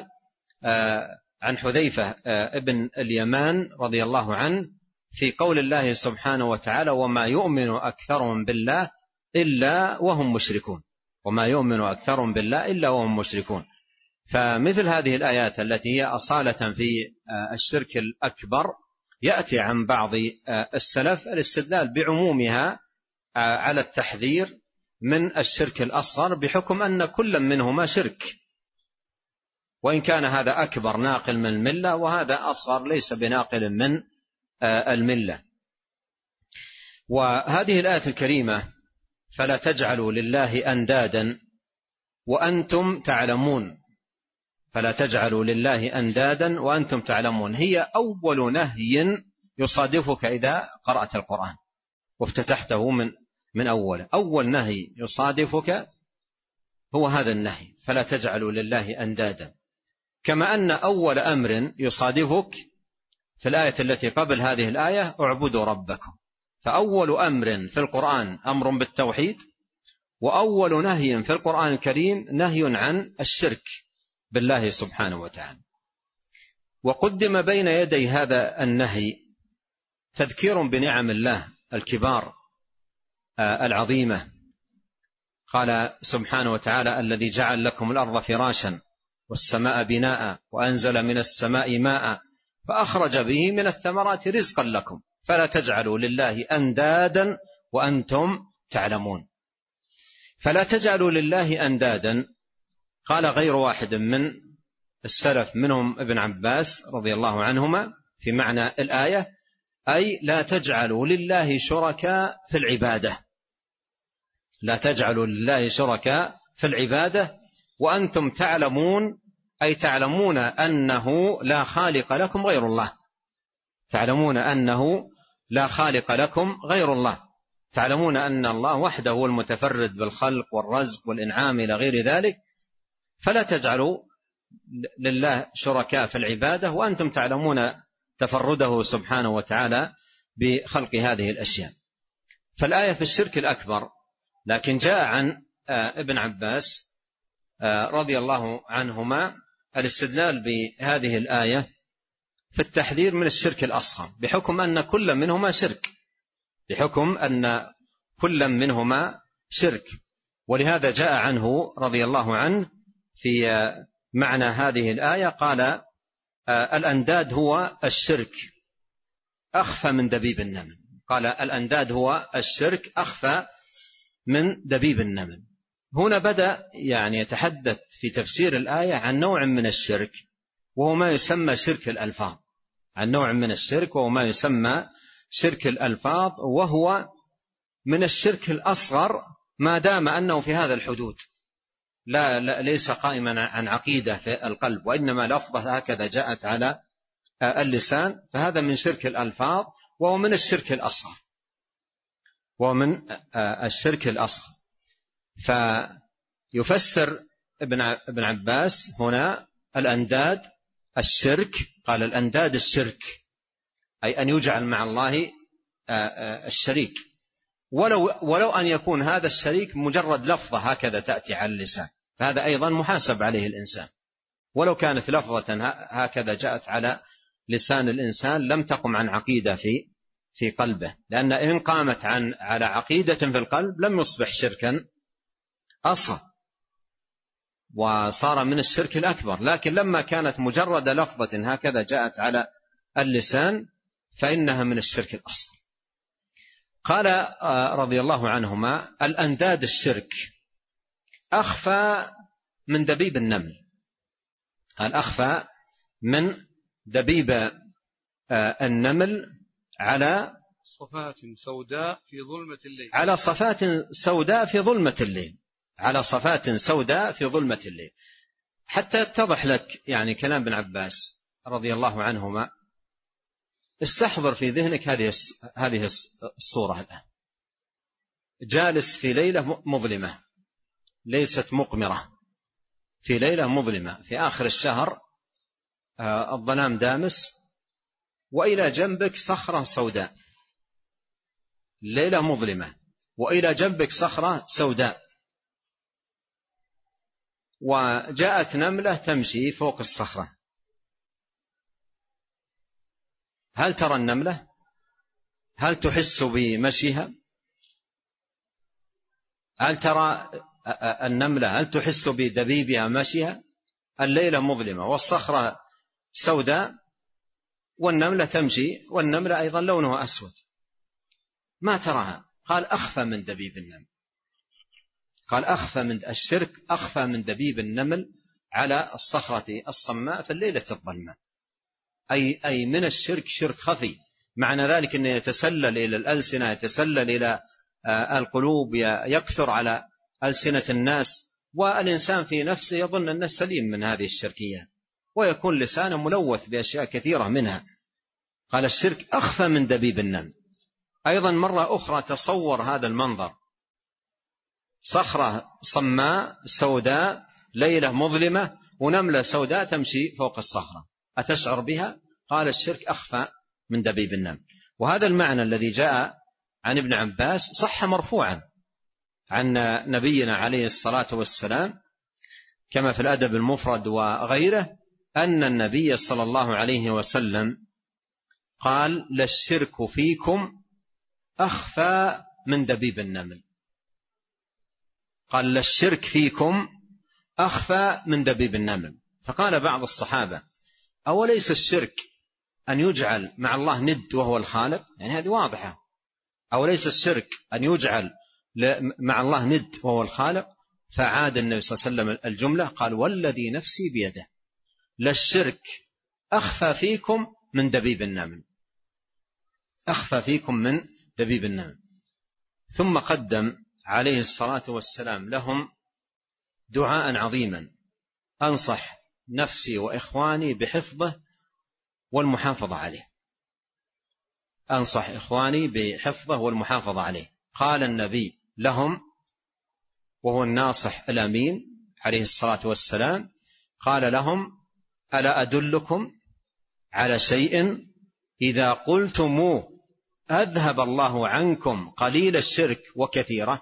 عن حذيفة ابن اليمان رضي الله عنه في قول الله سبحانه وتعالى: وما يؤمن أكثرهم بالله إلا وهم مشركون. وما يؤمن أكثرهم بالله إلا وهم مشركون. فمثل هذه الآيات التي هي أصالة في الشرك الأكبر يأتي عن بعض السلف الاستدلال بعمومها على التحذير من الشرك الأصغر بحكم أن كل منهما شرك، وإن كان هذا أكبر ناقل من الملة وهذا أصغر ليس بناقل من الملة. وهذه الآية الكريمة فلا تجعلوا لله أندادا وأنتم تعلمون، فلا تجعلوا لله أندادا وأنتم تعلمون هي أول نهي يصادفك إذا قرأت القرآن وافتتحته من من أول أول نهي يصادفك هو هذا النهي، فلا تجعلوا لله أندادا. كما أن أول أمر يصادفك في الآية التي قبل هذه الآية اعبدوا ربكم، فأول أمر في القرآن أمر بالتوحيد، وأول نهي في القرآن الكريم نهي عن الشرك بالله سبحانه وتعالى. وقدم بين يدي هذا النهي تذكير بنعم الله الكبار العظيمة. قال سبحانه وتعالى الذي جعل لكم الأرض فراشا والسماء بناء وأنزل من السماء ماء فأخرج به من الثمرات رزقا لكم فلا تجعلوا لله أندادا وأنتم تعلمون. فلا تجعلوا لله أندادا قال غير واحد من السلف منهم ابن عباس رضي الله عنهما في معنى الآية أي لا تجعلوا لله شركاء في العبادة، لا تجعلوا لله شركاء في العبادة وأنتم تعلمون أي تعلمون أنه لا خالق لكم غير الله، تعلمون أنه لا خالق لكم غير الله، تعلمون أن الله وحده هو المتفرد بالخلق والرزق والإنعام إلى غير ذلك، فلا تجعلوا لله شركاء في العبادة وأنتم تعلمون تفرده سبحانه وتعالى بخلق هذه الأشياء. فالآية في الشرك الأكبر، لكن جاء عن ابن عباس رضي الله عنهما الاستدلال بهذه الآية في التحذير من الشرك الأصغر بحكم أن كل منهما شرك، بحكم أن كل منهما شرك. ولهذا جاء عنه رضي الله عنه في معنى هذه الآية قال الأنداد هو الشرك أخفى من دبيب النمل، قال الأنداد هو الشرك أخفى من دبيب النمل. هنا بدأ يعني يتحدث في تفسير الآية عن نوع من الشرك وهو ما يسمى شرك الألفاظ، عن نوع من الشرك وهو ما يسمى شرك الألفاظ، وهو من الشرك الأصغر ما دام أنه في هذا الحدود، لا, لا ليس قائما عن عقيدة في القلب وإنما لفظة هكذا جاءت على اللسان، فهذا من شرك الألفاظ وهو من الشرك الأصغر، ومن الشرك الأصغر. فيفسر ابن عباس هنا الأنداد الشرك، قال الأنداد الشرك أي أن يجعل مع الله الشريك، ولو, ولو أن يكون هذا الشريك مجرد لفظة هكذا تأتي على اللسان فهذا أيضا محاسب عليه الإنسان، ولو كانت لفظة هكذا جاءت على لسان الإنسان لم تقم عن عقيدة في في قلبه، لأن إن قامت عن على عقيدة في القلب لم يصبح شركا أصغر وصار من الشرك الأكبر، لكن لما كانت مجرد لفظة هكذا جاءت على اللسان فإنها من الشرك الأصغر. قال رضي الله عنهما الأنداد الشرك أخفى من دبيب النمل، قال أخفى من دبيب النمل على صفات سوداء في ظلمة الليل، على صفات سوداء في ظلمة الليل، على صفات سوداء في ظلمة الليل. حتى يتضح لك يعني كلام ابن عباس رضي الله عنهما استحضر في ذهنك هذه هذه الصورة الآن، جالس في ليلة مظلمة ليست مقمرة، في ليلة مظلمة في آخر الشهر الظلام دامس وإلى جنبك صخرة سوداء، ليلة مظلمة وإلى جنبك صخرة سوداء، وجاءت نملة تمشي فوق الصخرة، هل ترى النملة؟ هل تحس بمشيها؟ هل ترى النملة؟ هل تحس بدبيبها مشيها؟ الليلة مظلمة والصخرة سوداء، والنملة تمشي، والنملة أيضا لونها أسود، ما تراها. قال أخفى من دبيب النمل. قال أخفى من الشرك أخفى من دبيب النمل على الصخرة الصماء في الليلة الظلماء. أي أي من الشرك شرك خفي، معنى ذلك أنه يتسلل إلى الألسنة، يتسلل إلى القلوب، يكثر على ألسنة الناس، والإنسان في نفسه يظن أنه سليم من هذه الشركية، ويكون لسانه ملوث بأشياء كثيرة منها. قال الشرك أخفى من دبيب النمل. أيضا مرة أخرى تصور هذا المنظر، صخرة صماء سوداء، ليلة مظلمة، ونملة سوداء تمشي فوق الصخرة، أتشعر بها؟ قال الشرك أخفى من دبيب النمل. وهذا المعنى الذي جاء عن ابن عباس صح مرفوعا عن نبينا عليه الصلاة والسلام، كما في الأدب المفرد وغيره، أن النبي صلى الله عليه وسلم قال للشرك فيكم أخفى من دبيب النمل. قال للشرك فيكم أخفى من دبيب النمل. فقال بعض الصحابة أوليس الشرك أن يجعل مع الله ند وهو الخالق؟ يعني هذه واضحة. أوليس الشرك أن يجعل مع الله ند وهو الخالق؟ فعاد النبي صلى الله عليه وسلم الجملة، قال والذي نفسي بيده للشرك أخفى فيكم من دبيب النمل، أخفى فيكم من دبيب النمل. ثم قدم عليه الصلاة والسلام لهم دعاء عظيما أنصح نفسي وإخواني بحفظه والمحافظة عليه، أنصح إخواني بحفظه والمحافظة عليه. قال النبي لهم وهو الناصح الأمين عليه الصلاة والسلام، قال لهم ألا أدلكم على شيء إذا قلتموه أذهب الله عنكم قليل الشرك وكثيره؟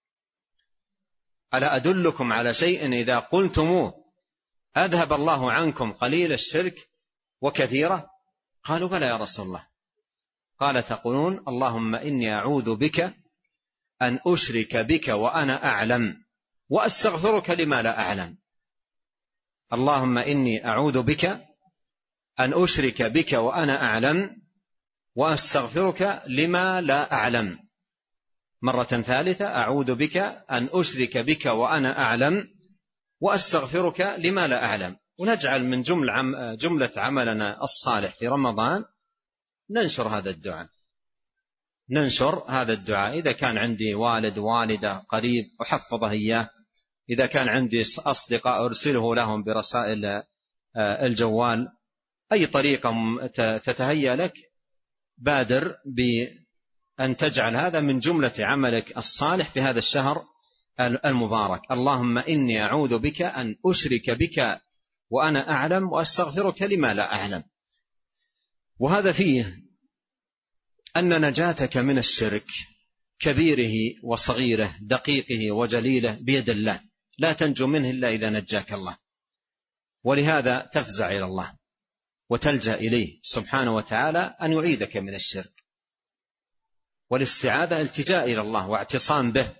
ألا أدلكم على شيء إذا قلتموه أذهب الله عنكم قليل الشرك وكثيره؟ قالوا بلى يا رسول الله. قال تقولون اللهم إني أعوذ بك أن أشرك بك وأنا أعلم وأستغفرك لما لا أعلم. اللهم إني أعوذ بك أن أشرك بك وأنا أعلم وأستغفرك لما لا أعلم. مرة ثالثة أعوذ بك أن أشرك بك وأنا أعلم وأستغفرك لما لا أعلم. ونجعل من جملة, جملة عملنا الصالح في رمضان ننشر هذا الدعاء، ننشر هذا الدعاء. إذا كان عندي والد والدة قريب أحفظه إياه، إذا كان عندي أصدقاء أرسله لهم برسائل الجوال، أي طريقة تتهيأ لك بادر بأن تجعل هذا من جملة عملك الصالح في هذا الشهر المبارك. اللهم إني أعوذ بك أن أشرك بك وأنا أعلم وأستغفرك لما لا أعلم. وهذا فيه أن نجاتك من الشرك كبيره وصغيره دقيقه وجليله بيد الله، لا تنجو منه إلا إذا نجاك الله. ولهذا تفزع إلى الله وتلجأ إليه سبحانه وتعالى أن يعيذك من الشرك. والاستعاذة التجاء إلى الله واعتصام به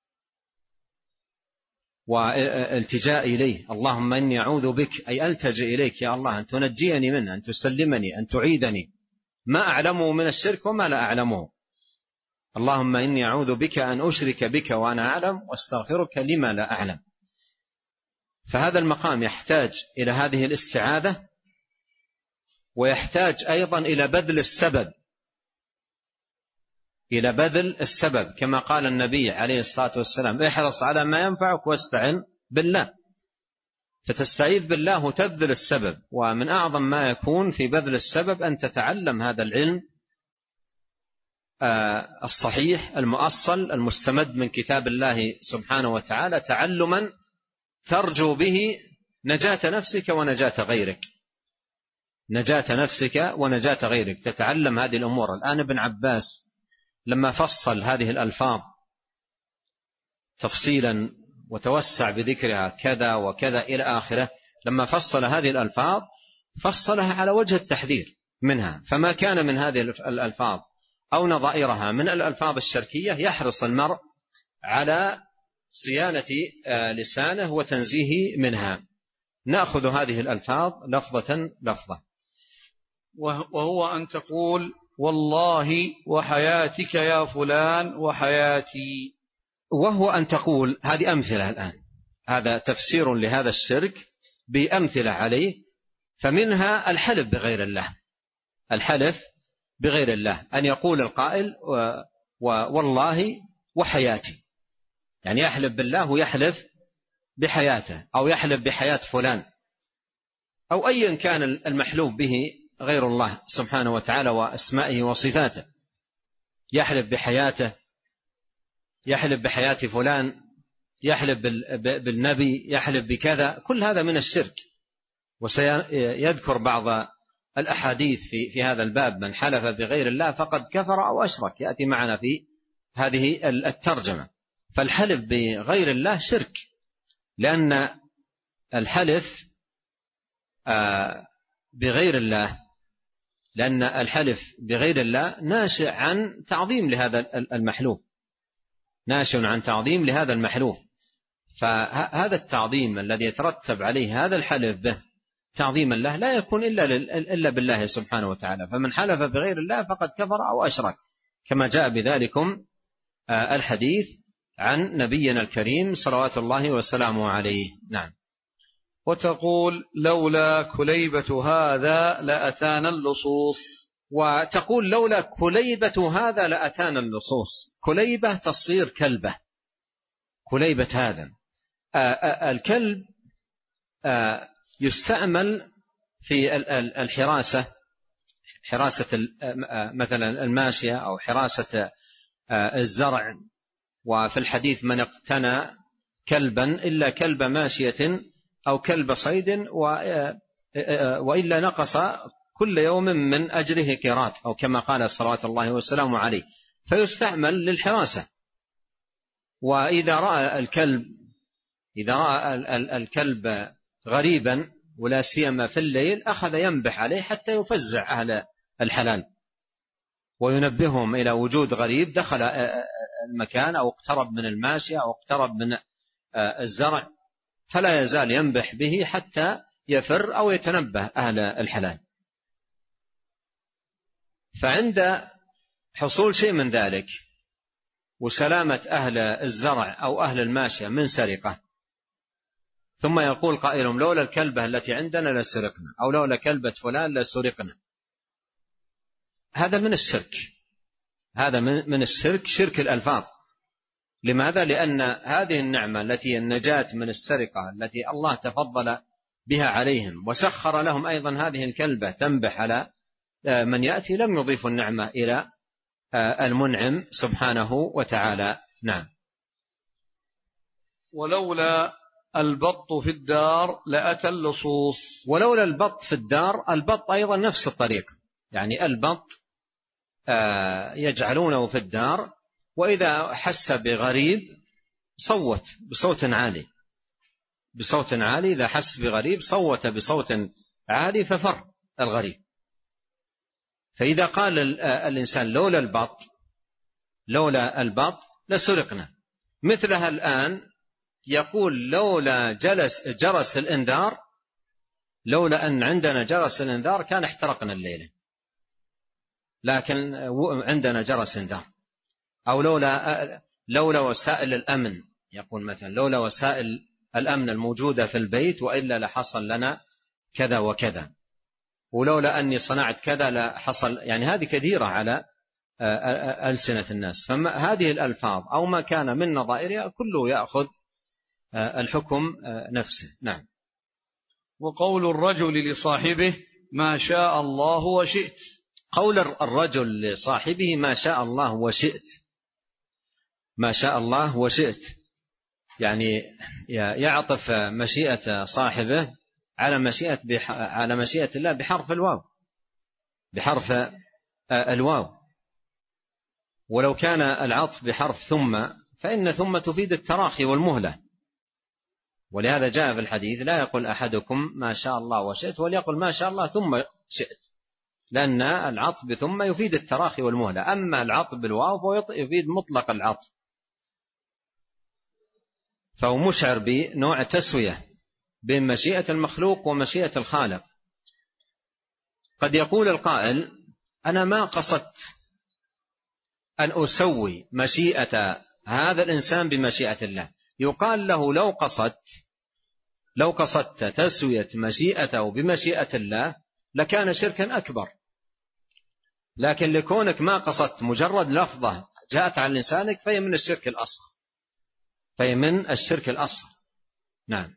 والتجاء إليه. اللهم إني أعوذ بك، أي ألتجئ إليك يا الله أن تنجيني منه، أن تسلمني، أن تعيدني ما أعلمه من الشرك وما لا أعلمه. اللهم إني أعوذ بك أن أشرك بك وأنا أعلم واستغفرك لما لا أعلم. فهذا المقام يحتاج إلى هذه الاستعاذة، ويحتاج أيضا إلى بذل السبب، إلى بذل السبب كما قال النبي عليه الصلاة والسلام احرص على ما ينفعك واستعن بالله. فتستعيذ بالله وتبذل السبب. ومن أعظم ما يكون في بذل السبب أن تتعلم هذا العلم الصحيح المؤصل المستمد من كتاب الله سبحانه وتعالى، تعلما ترجو به نجاة نفسك ونجاة غيرك، نجاة نفسك ونجاة غيرك. تتعلم هذه الأمور. الآن ابن عباس لما فصل هذه الألفاظ تفصيلا وتوسع بذكرها كذا وكذا إلى آخره، لما فصل هذه الألفاظ فصلها على وجه التحذير منها. فما كان من هذه الألفاظ أو نظائرها من الألفاظ الشركية يحرص المرء على صيانة لسانه وتنزيه منها. نأخذ هذه الألفاظ لفظة لفظة. وهو أن تقول والله وحياتك يا فلان وحياتي. وهو أن تقول، هذه أمثلة الآن، هذا تفسير لهذا الشرك بأمثلة عليه. فمنها الحلف بغير الله، الحلف بغير الله، أن يقول القائل و و والله وحياتي، يعني يحلف بالله ويحلف بحياته، أو يحلف بحياة فلان، أو أيا كان المحلوف به غير الله سبحانه وتعالى وأسمائه وصفاته، يحلف بحياته، يحلف بحياة فلان، يحلف بالنبي، يحلف بكذا، كل هذا من الشرك. وسيذكر بعض الأحاديث في في هذا الباب، من حلف بغير الله فقد كفر أو أشرك، يأتي معنا في هذه الترجمة. فالحلف بغير الله شرك، لأن الحلف بغير الله لأن الحلف بغير الله ناشئ عن تعظيم لهذا المحلوف، ناشئ عن تعظيم لهذا المحلوف. فهذا التعظيم الذي يترتب عليه هذا الحلف به تعظيما له لا يكون إلا, إلا بالله سبحانه وتعالى. فمن حلف بغير الله فقد كفر أو أشرك، كما جاء بذلكم الحديث عن نبينا الكريم صلوات الله وسلامه عليه. نعم. وتقول لولا كليبة هذا لأتانا اللصوص. وتقول لولا كليبة هذا لأتانا اللصوص. كليبة تصير كلبة، كليبة هذا الكلب يستعمل في الحراسة، حراسة مثلا الماشية أو حراسة الزرع. وفي الحديث من اقتنى كلبا إلا كلب ماشية أو كلب صيد وإلا نقص كل يوم من أجره كيرات، أو كما قال صلوات الله وسلامه عليه. فيستعمل للحراسة. وإذا رأى الكلب إذا رأى الكلب غريبا ولا سيما في الليل أخذ ينبح عليه حتى يفزع أهل الحلال وينبههم إلى وجود غريب دخل المكان أو اقترب من الماشية أو اقترب من الزرع، فلا يزال ينبح به حتى يفر أو يتنبه أهل الحلال. فعند حصول شيء من ذلك وسلامة أهل الزرع أو أهل الماشية من سرقة، ثم يقول قائلهم لولا الكلبة التي عندنا لسرقنا، أو لولا كلبة فلان لسرقنا، هذا من الشرك، هذا من الشرك، شرك الألفاظ. لماذا؟ لأن هذه النعمة التي النجاة من السرقة التي الله تفضل بها عليهم وسخر لهم أيضا هذه الكلبة تنبح على من يأتي، لم يضيف النعمة إلى المنعم سبحانه وتعالى. نعم. ولولا البط في الدار لأتى اللصوص. ولولا البط في الدار، البط أيضا نفس الطريقة، يعني البط يجعلونه في الدار، وإذا حس بغريب صوت بصوت عالي، بصوت عالي إذا حس بغريب صوت بصوت عالي ففر الغريب. فإذا قال الإنسان لولا البط لولا البط لسرقنا، مثلها الآن يقول لولا جلس جرس الإنذار، لولا أن عندنا جرس الإنذار كان احترقنا الليلة، لكن عندنا جرس إنذار. أو لولا لولا وسائل الأمن، يقول مثلا لولا وسائل الأمن الموجودة في البيت وإلا لحصل لنا كذا وكذا، ولولا أني صنعت كذا لحصل، يعني هذه كثيرة على ألسنة الناس. فهذه الألفاظ أو ما كان من نظائرها كله يأخذ الحكم نفسه. نعم. وقول الرجل لصاحبه ما شاء الله وشئت. قول الرجل لصاحبه ما شاء الله وشئت، ما شاء الله وشئت، يعني يعطف مشيئة صاحبه على مشيئة بح... على مشيئة الله بحرف الواو، بحرف الواو. ولو كان العطف بحرف ثم فإن ثم تفيد التراخي والمهلة، ولهذا جاء في الحديث لا يقول أحدكم ما شاء الله وشئت وليقل ما شاء الله ثم شئت، لأن العطف بثم يفيد التراخي والمهلة، أما العطف بالواو فهو يفيد مطلق العطف، فهو مشعر بنوع تسوية بين مشيئة المخلوق ومشيئة الخالق. قد يقول القائل أنا ما قصدت أن أسوي مشيئة هذا الإنسان بمشيئة الله. يقال له لو قصدت لو قصدت تسوية مشيئته بمشيئة الله لكان شركا أكبر، لكن لكونك ما قصدت مجرد لفظة جاءت على لسانك فهي من الشرك الأصغر، فهي من الشرك الأصغر. نعم.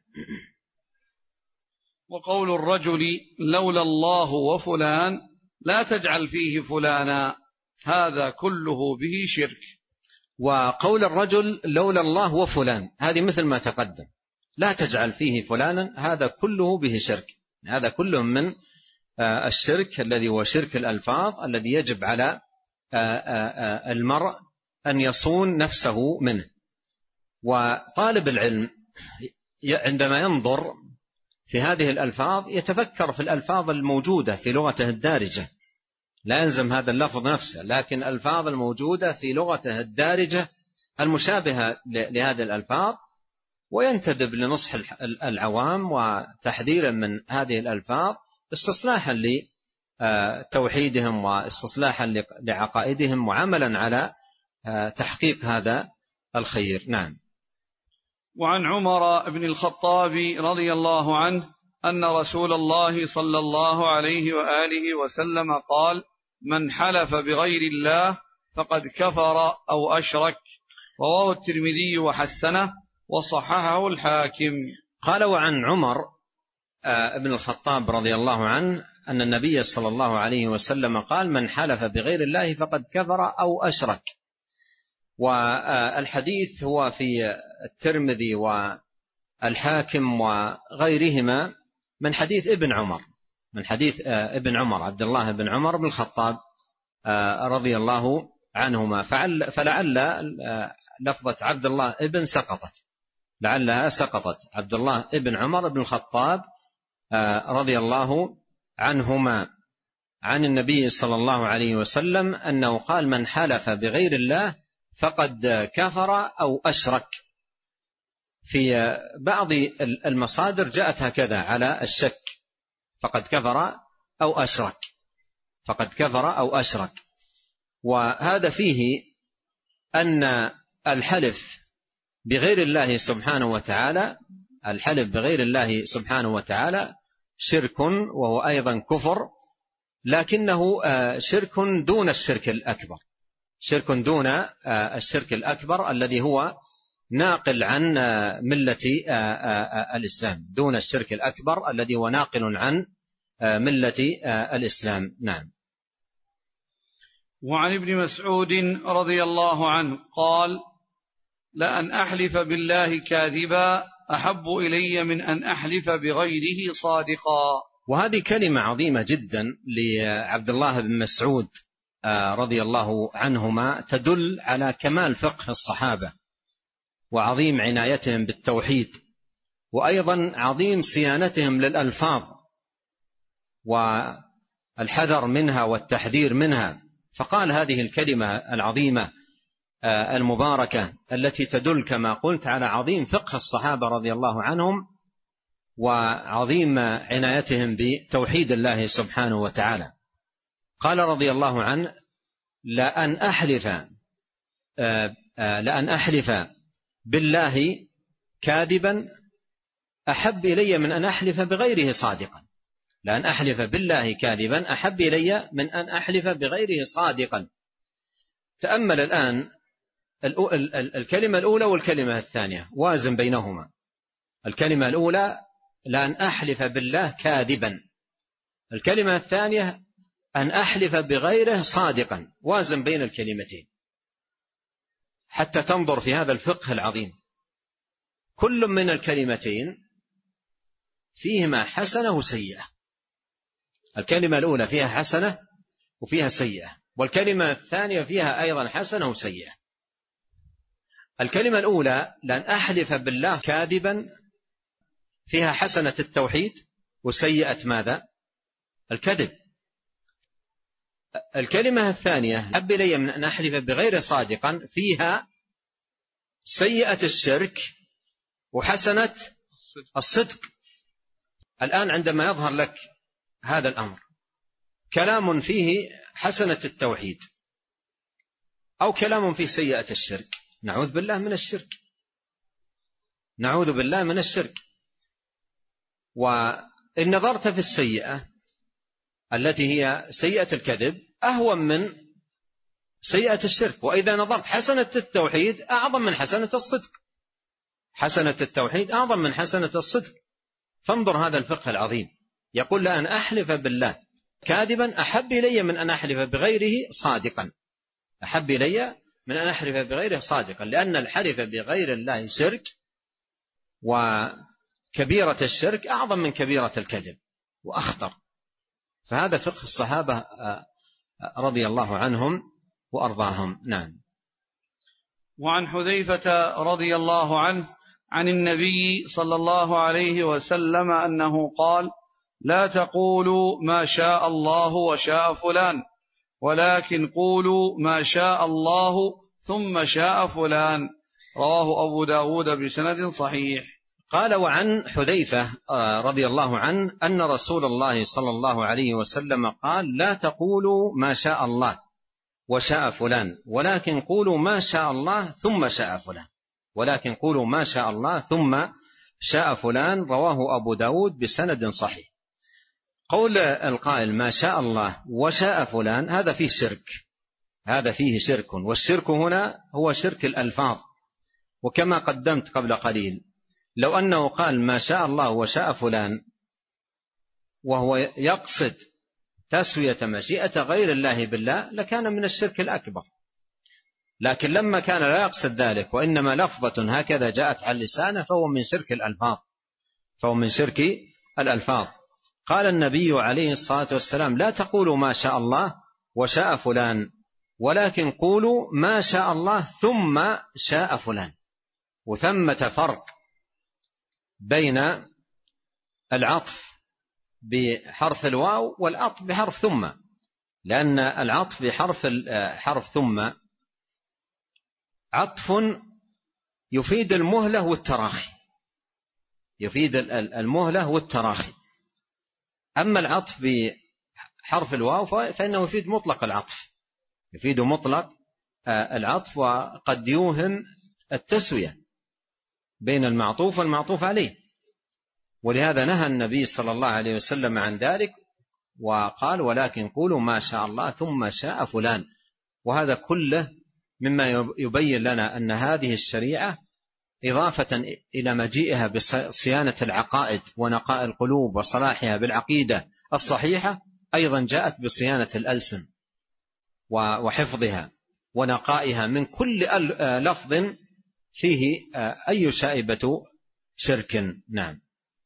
وقول الرجل لولا الله وفلان لا تجعل فيه فلانا، هذا كله به شرك. وقول الرجل لولا الله وفلان هذه مثل ما تقدم، لا تجعل فيه فلانا، هذا كله به شرك. هذا كله من الشرك الذي هو شرك الألفاظ، الذي يجب على المرء أن يصون نفسه منه. وطالب العلم عندما ينظر في هذه الألفاظ يتفكر في الألفاظ الموجودة في لغته الدارجة، لا يلزم هذا اللفظ نفسه، لكن الألفاظ الموجودة في لغته الدارجة المشابهة لهذه الألفاظ، وينتدب لنصح العوام وتحذيرا من هذه الألفاظ استصلاحا لتوحيدهم واستصلاحا لعقائدهم وعملا على تحقيق هذا الخير. نعم. وعن عمر بن الخطاب رضي الله عنه أن رسول الله صلى الله عليه وآله وسلم قال: من حلف بغير الله فقد كفر أو أشرك. رواه الترمذي وحسنه وصححه الحاكم. قال: وعن عمر بن الخطاب رضي الله عنه أن النبي صلى الله عليه وسلم قال: من حلف بغير الله فقد كفر أو أشرك. والحديث هو في الترمذي والحاكم وغيرهما من حديث ابن عمر من حديث ابن عمر عبد الله بن عمر بن الخطاب رضي الله عنهما، فلعل لفظة عبد الله ابن سقطت لعلها سقطت عبد الله ابن عمر بن الخطاب رضي الله عنهما عن النبي صلى الله عليه وسلم أنه قال: من حلف بغير الله فقد كفر أو أشرك. في بعض المصادر جاءت هكذا على الشك: فقد كفر أو أشرك فقد كفر أو أشرك. وهذا فيه أن الحلف بغير الله سبحانه وتعالى الحلف بغير الله سبحانه وتعالى شرك، وهو أيضا كفر، لكنه شرك دون الشرك الأكبر شرك دون الشرك الأكبر الذي هو ناقل عن ملة الإسلام دون الشرك الأكبر الذي هو ناقل عن ملة الإسلام. نعم. وعن ابن مسعود رضي الله عنه قال: لأن أحلف بالله كاذبا أحب إلي من أن أحلف بغيره صادقا. وهذه كلمة عظيمة جدا لعبد الله بن مسعود رضي الله عنهما، تدل على كمال فقه الصحابة وعظيم عنايتهم بالتوحيد، وأيضا عظيم صيانتهم للألفاظ والحذر منها والتحذير منها. فقال هذه الكلمة العظيمة المباركة التي تدل كما قلت على عظيم فقه الصحابة رضي الله عنهم وعظيم عنايتهم بتوحيد الله سبحانه وتعالى. قال رضي الله عنه: لأن أحلف لأن أحلف بالله كاذبا أحب إلي من أن أحلف بغيره صادقا. لأن أحلف بالله كاذبا أحب إلي من أن أحلف بغيره صادقا. تأمل الآن الكلمة الأولى والكلمة الثانية، وازن بينهما. الكلمة الأولى لأن أحلف بالله كاذبا، الكلمة الثانية أن أحلف بغيره صادقا، وازن بين الكلمتين حتى تنظر في هذا الفقه العظيم. كل من الكلمتين فيهما حسنة وسيئة. الكلمة الأولى فيها حسنة وفيها سيئة، والكلمة الثانية فيها أيضا حسنة وسيئة. الكلمة الأولى لأن أحلف بالله كاذبا فيها حسنة التوحيد وسيئة ماذا؟ الكذب. الكلمة الثانية أحب إلي من أن أحلف بغير صادقا فيها سيئة الشرك وحسنة الصدق. الآن عندما يظهر لك هذا الأمر كلام فيه حسنة التوحيد أو كلام فيه سيئة الشرك، نعوذ بالله من الشرك، نعوذ بالله من الشرك. وإن نظرت في السيئة التي هي سيئة الكذب أهون من سيئة الشرك، وإذا نظرت حسنة التوحيد أعظم من حسنة الصدق، حسنة التوحيد أعظم من حسنة الصدق. فانظر هذا الفقه العظيم، يقول لأن أحلف بالله كاذبا أحب إلي من أن أحلف بغيره صادقا، أحب إلي من أن أحلف بغيره صادقا، لأن الحلف بغير الله شرك، وكبيرة الشرك أعظم من كبيرة الكذب وأخطر. فهذا فقه الصحابة رضي الله عنهم وأرضاهم. نعم. وعن حذيفة رضي الله عنه عن النبي صلى الله عليه وسلم أنه قال: لا تقولوا ما شاء الله وشاء فلان، ولكن قولوا ما شاء الله ثم شاء فلان. رواه أبو داود بسند صحيح. قال: وعن حذيفة رضي الله عنه أن رسول الله صلى الله عليه وسلم قال: لا تقولوا ما شاء الله وشاء فلان، ولكن قولوا ما شاء الله ثم شاء فلان، ولكن قولوا ما شاء الله ثم شاء فلان. رواه أبو داود بسند صحيح. قول القائل ما شاء الله وشاء فلان هذا فيه شرك، هذا فيه شرك، والشرك هنا هو شرك الألفاظ. وكما قدمت قبل قليل، لو أنه قال ما شاء الله وشاء فلان وهو يقصد تسوية مشيئة غير الله بالله لكان من الشرك الأكبر، لكن لما كان لا يقصد ذلك وإنما لفظة هكذا جاءت على لسانه فهو من شرك الألفاظ، فهو من شرك الألفاظ. قال النبي عليه الصلاة والسلام: لا تقولوا ما شاء الله وشاء فلان، ولكن قولوا ما شاء الله ثم شاء فلان. وثمة فرق بين العطف بحرف الواو والعطف بحرف ثم، لأن العطف بحرف حرف ثم عطف يفيد المهلة والتراخي، يفيد المهلة والتراخي. أما العطف بحرف الواو فإنه يفيد مطلق العطف، يفيد مطلق العطف، وقد يوهم التسوية بين المعطوف والمعطوف عليه. ولهذا نهى النبي صلى الله عليه وسلم عن ذلك وقال: ولكن قولوا ما شاء الله ثم شاء فلان. وهذا كله مما يبين لنا أن هذه الشريعة إضافة إلى مجيئها بصيانة العقائد ونقاء القلوب وصلاحها بالعقيدة الصحيحة، أيضا جاءت بصيانة الألسن وحفظها ونقائها من كل لفظ فيه أي شائبة شرك. نعم.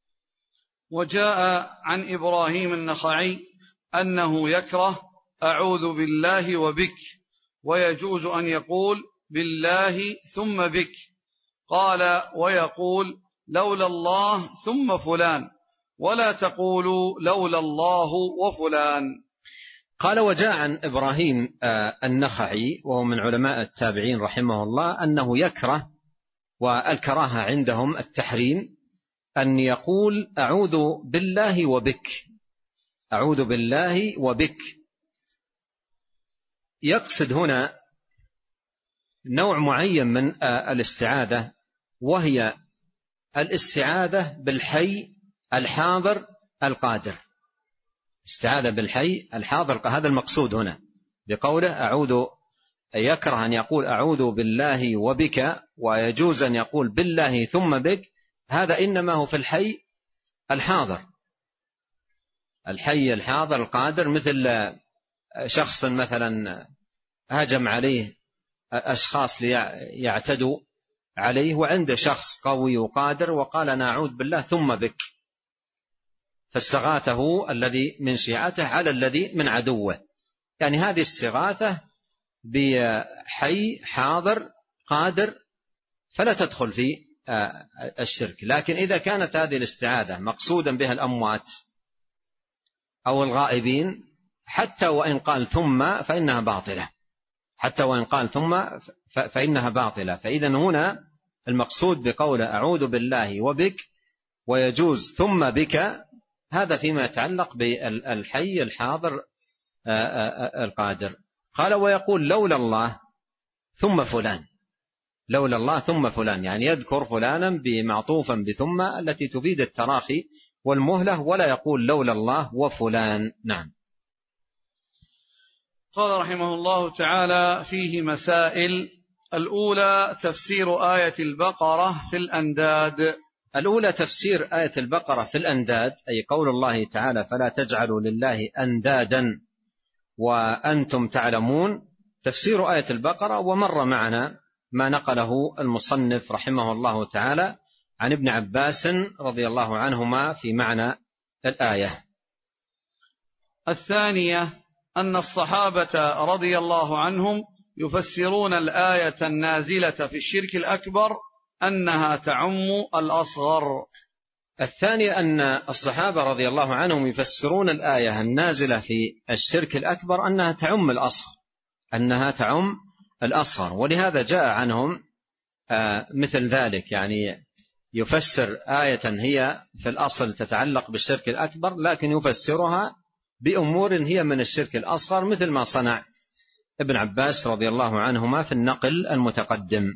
وجاء عن إبراهيم النخعي أنه يكره أعوذ بالله وبك، ويجوز أن يقول بالله ثم بك. قال: ويقول لولا الله ثم فلان، ولا تقولوا لولا الله وفلان. قال: وجاء عن إبراهيم النخعي وهو من علماء التابعين رحمه الله أنه يكره، والكراهة عندهم التحريم، أن يقول أعوذ بالله وبك، أعوذ بالله وبك. يقصد هنا نوع معين من الاستعاذة، وهي الاستعاذة بالحي الحاضر القادر، استعاذة بالحي الحاضر، هذا المقصود هنا بقوله أعوذ. يكره أن يقول أعوذ بالله وبك، ويجوز أن يقول بالله ثم بك، هذا إنما هو في الحي الحاضر، الحي الحاضر القادر، مثل شخص مثلا هجم عليه أشخاص ليعتدوا عليه وعنده شخص قوي وقادر وقال أنا أعوذ بالله ثم بك، فاستغاثه الذي من شيعته على الذي من عدوه. يعني هذه استغاثة بحي حاضر قادر فلا تدخل في الشرك. لكن إذا كانت هذه الاستعاذة مقصودا بها الأموات أو الغائبين، حتى وإن قال ثم فإنها باطلة، حتى وإن قال ثم فإنها باطلة. فإذا هنا المقصود بقول أعوذ بالله وبك ويجوز ثم بك، هذا فيما يتعلق بالحي الحاضر القادر. قال ويقول لولا الله ثم فلان، لولا الله ثم فلان، يعني يذكر فلانا بمعطوفا بثم التي تفيد التراخي والمهلة، ولا يقول لولا الله وفلان. نعم. قال رحمه الله تعالى فيه مسائل. الأولى تفسير آية البقرة في الأنداد. الأولى تفسير آية البقرة في الأنداد، أي قول الله تعالى فلا تجعلوا لله أندادا وأنتم تعلمون، تفسير آية البقرة. ومر معنا ما نقله المصنف رحمه الله تعالى عن ابن عباس رضي الله عنهما في معنى الآية. الثانية أن الصحابة رضي الله عنهم يفسرون الآية النازلة في الشرك الأكبر أنها تعم الأصغر. الثانية أن الصحابة رضي الله عنهم يفسرون الآية النازلة في الشرك الأكبر أنها تعم الأصغر، أنها تعم الأصغر. ولهذا جاء عنهم مثل ذلك، يعني يفسر آية هي في الأصل تتعلق بالشرك الأكبر لكن يفسرها بأمور هي من الشرك الأصغر، مثل ما صنع ابن عباس رضي الله عنهما في النقل المتقدم.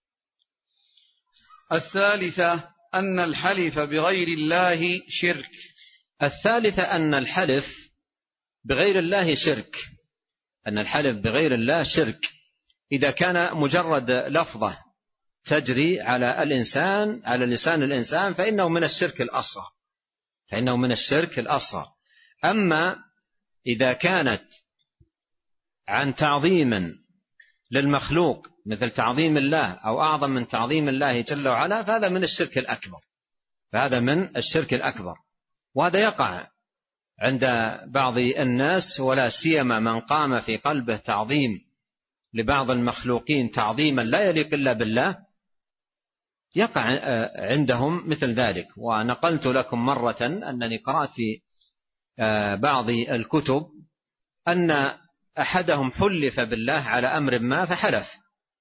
الثالثة أن الحلف بغير الله شرك. الثالثة أن الحلف بغير الله شرك، أن الحلف بغير الله شرك إذا كان مجرد لفظة تجري على الإنسان على لسان الإنسان فإنه من الشرك الأصغر، فإنه من الشرك الأصغر. أما إذا كانت عن تعظيم للمخلوق مثل تعظيم الله أو أعظم من تعظيم الله جل وعلا فهذا من الشرك الأكبر، فهذا من الشرك الأكبر. وهذا يقع عند بعض الناس، ولا سيما من قام في قلبه تعظيم لبعض المخلوقين تعظيما لا يليق إلا بالله، يقع عندهم مثل ذلك. ونقلت لكم مرة أنني قرأت في بعض الكتب أن أحدهم حلف بالله على أمر ما فحلف،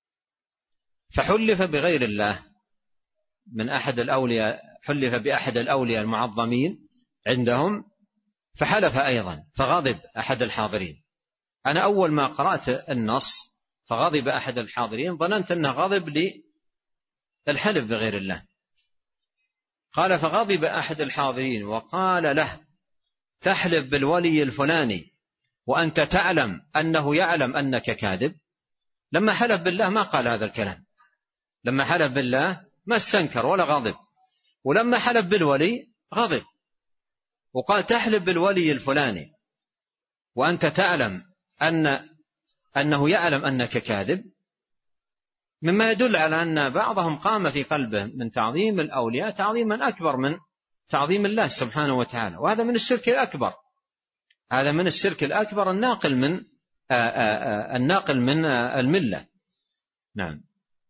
فحلف بغير الله من أحد الأولياء، حلف بأحد الأولياء المعظمين عندهم فحلف أيضا، فغضب أحد الحاضرين. أنا أول ما قرأت النص فغضب أحد الحاضرين ظننت أنه غضب للحلف بغير الله. قال فغضب أحد الحاضرين وقال له تحلف بالولي الفلاني وأنت تعلم أنه يعلم أنك كاذب. لما حلف بالله ما قال هذا الكلام، لما حلف بالله ما استنكر ولا غضب، ولما حلف بالولي غضب وقال تحلف بالولي الفلاني وأنت تعلم أن أنه يعلم أنك كاذب، مما يدل على أن بعضهم قام في قلبه من تعظيم الأولياء تعظيما أكبر من تعظيم الله سبحانه وتعالى، وهذا من الشرك الأكبر، هذا من الشرك الأكبر الناقل من آآ آآ الناقل من الملة. نعم.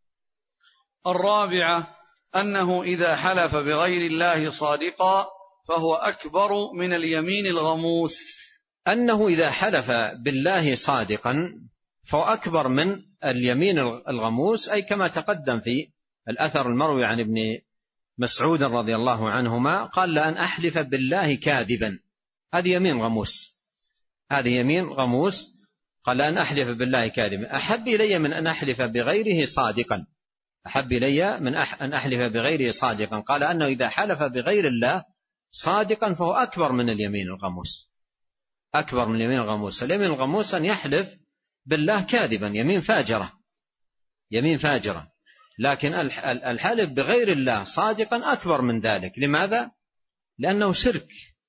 الرابعة أنه إذا حلف بغير الله صادقا فهو أكبر من اليمين الغموس. أنه إذا حلف بالله صادقا فهو أكبر من اليمين الغموس، أي كما تقدم في الأثر المروي عن ابن مسعود رضي الله عنهما قال لأن أحلف بالله كاذبا، هذه يمين غموس، هذه يمين غموس. قال لأن أحلف بالله كاذبا أحب إلي من أن أحلف بغيره صادقا، أحب إلي من أن أحلف بغيره صادقا. قال أنه إذا حلف بغير الله صادقا فهو أكبر من اليمين الغموس، أكبر من اليمين الغموس. اليمين الغموس أن يحلف بالله كاذبا، يمين فاجرة، يمين فاجرة. لكن الحلف بغير الله صادقا أكبر من ذلك. لماذا؟ لأنه شرك،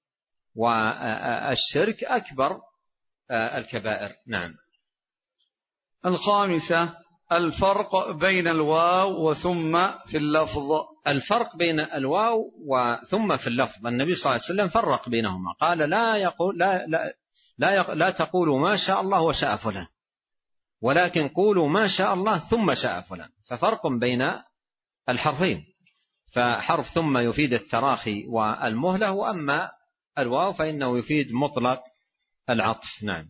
والشرك أكبر الكبائر. نعم. الخامسة الفرق بين الواو وثم في اللفظ. الفرق بين الواو وثم في اللفظ، النبي صلى الله عليه وسلم فرق بينهما، قال لا يقول لا لا لا, لا تقولوا ما شاء الله وشاء فلان، ولكن قولوا ما شاء الله ثم شاء فلان. ففرق بين الحرفين، فحرف ثم يفيد التراخي والمهلة، وأما الواو فإنه يفيد مطلق العطف. نعم.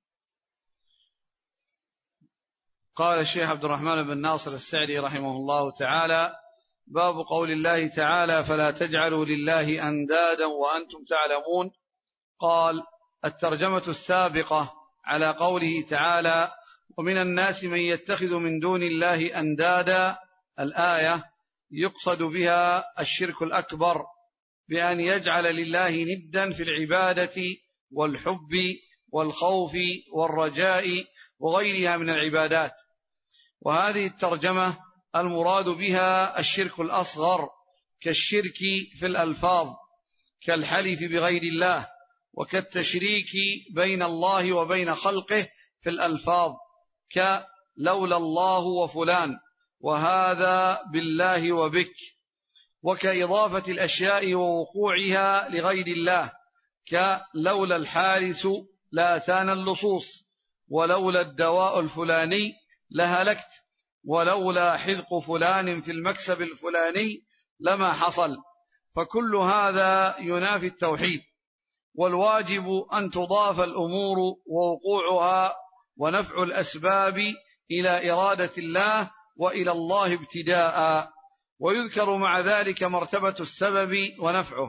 قال الشيخ عبد الرحمن بن ناصر السعدي رحمه الله تعالى: باب قول الله تعالى: فلا تجعلوا لله أندادا وأنتم تعلمون. قال: الترجمة السابقة على قوله تعالى: ومن الناس من يتخذ من دون الله أندادا، الآية يقصد بها الشرك الأكبر بأن يجعل لله ندا في العبادة والحب والخوف والرجاء وغيرها من العبادات. وهذه الترجمة المراد بها الشرك الأصغر كالشرك في الألفاظ كالحلف بغير الله، وكالتشريك بين الله وبين خلقه في الألفاظ كلولا الله وفلان وهذا بالله وبك، وكإضافة الأشياء ووقوعها لغير الله كلولا الحارس لأتانا اللصوص، ولولا الدواء الفلاني لهلكت، ولولا حذق فلان في المكسب الفلاني لما حصل. فكل هذا ينافي التوحيد، والواجب أن تضاف الأمور ووقوعها ونفع الأسباب إلى إرادة الله وإلى الله ابتداء، ويذكر مع ذلك مرتبة السبب ونفعه،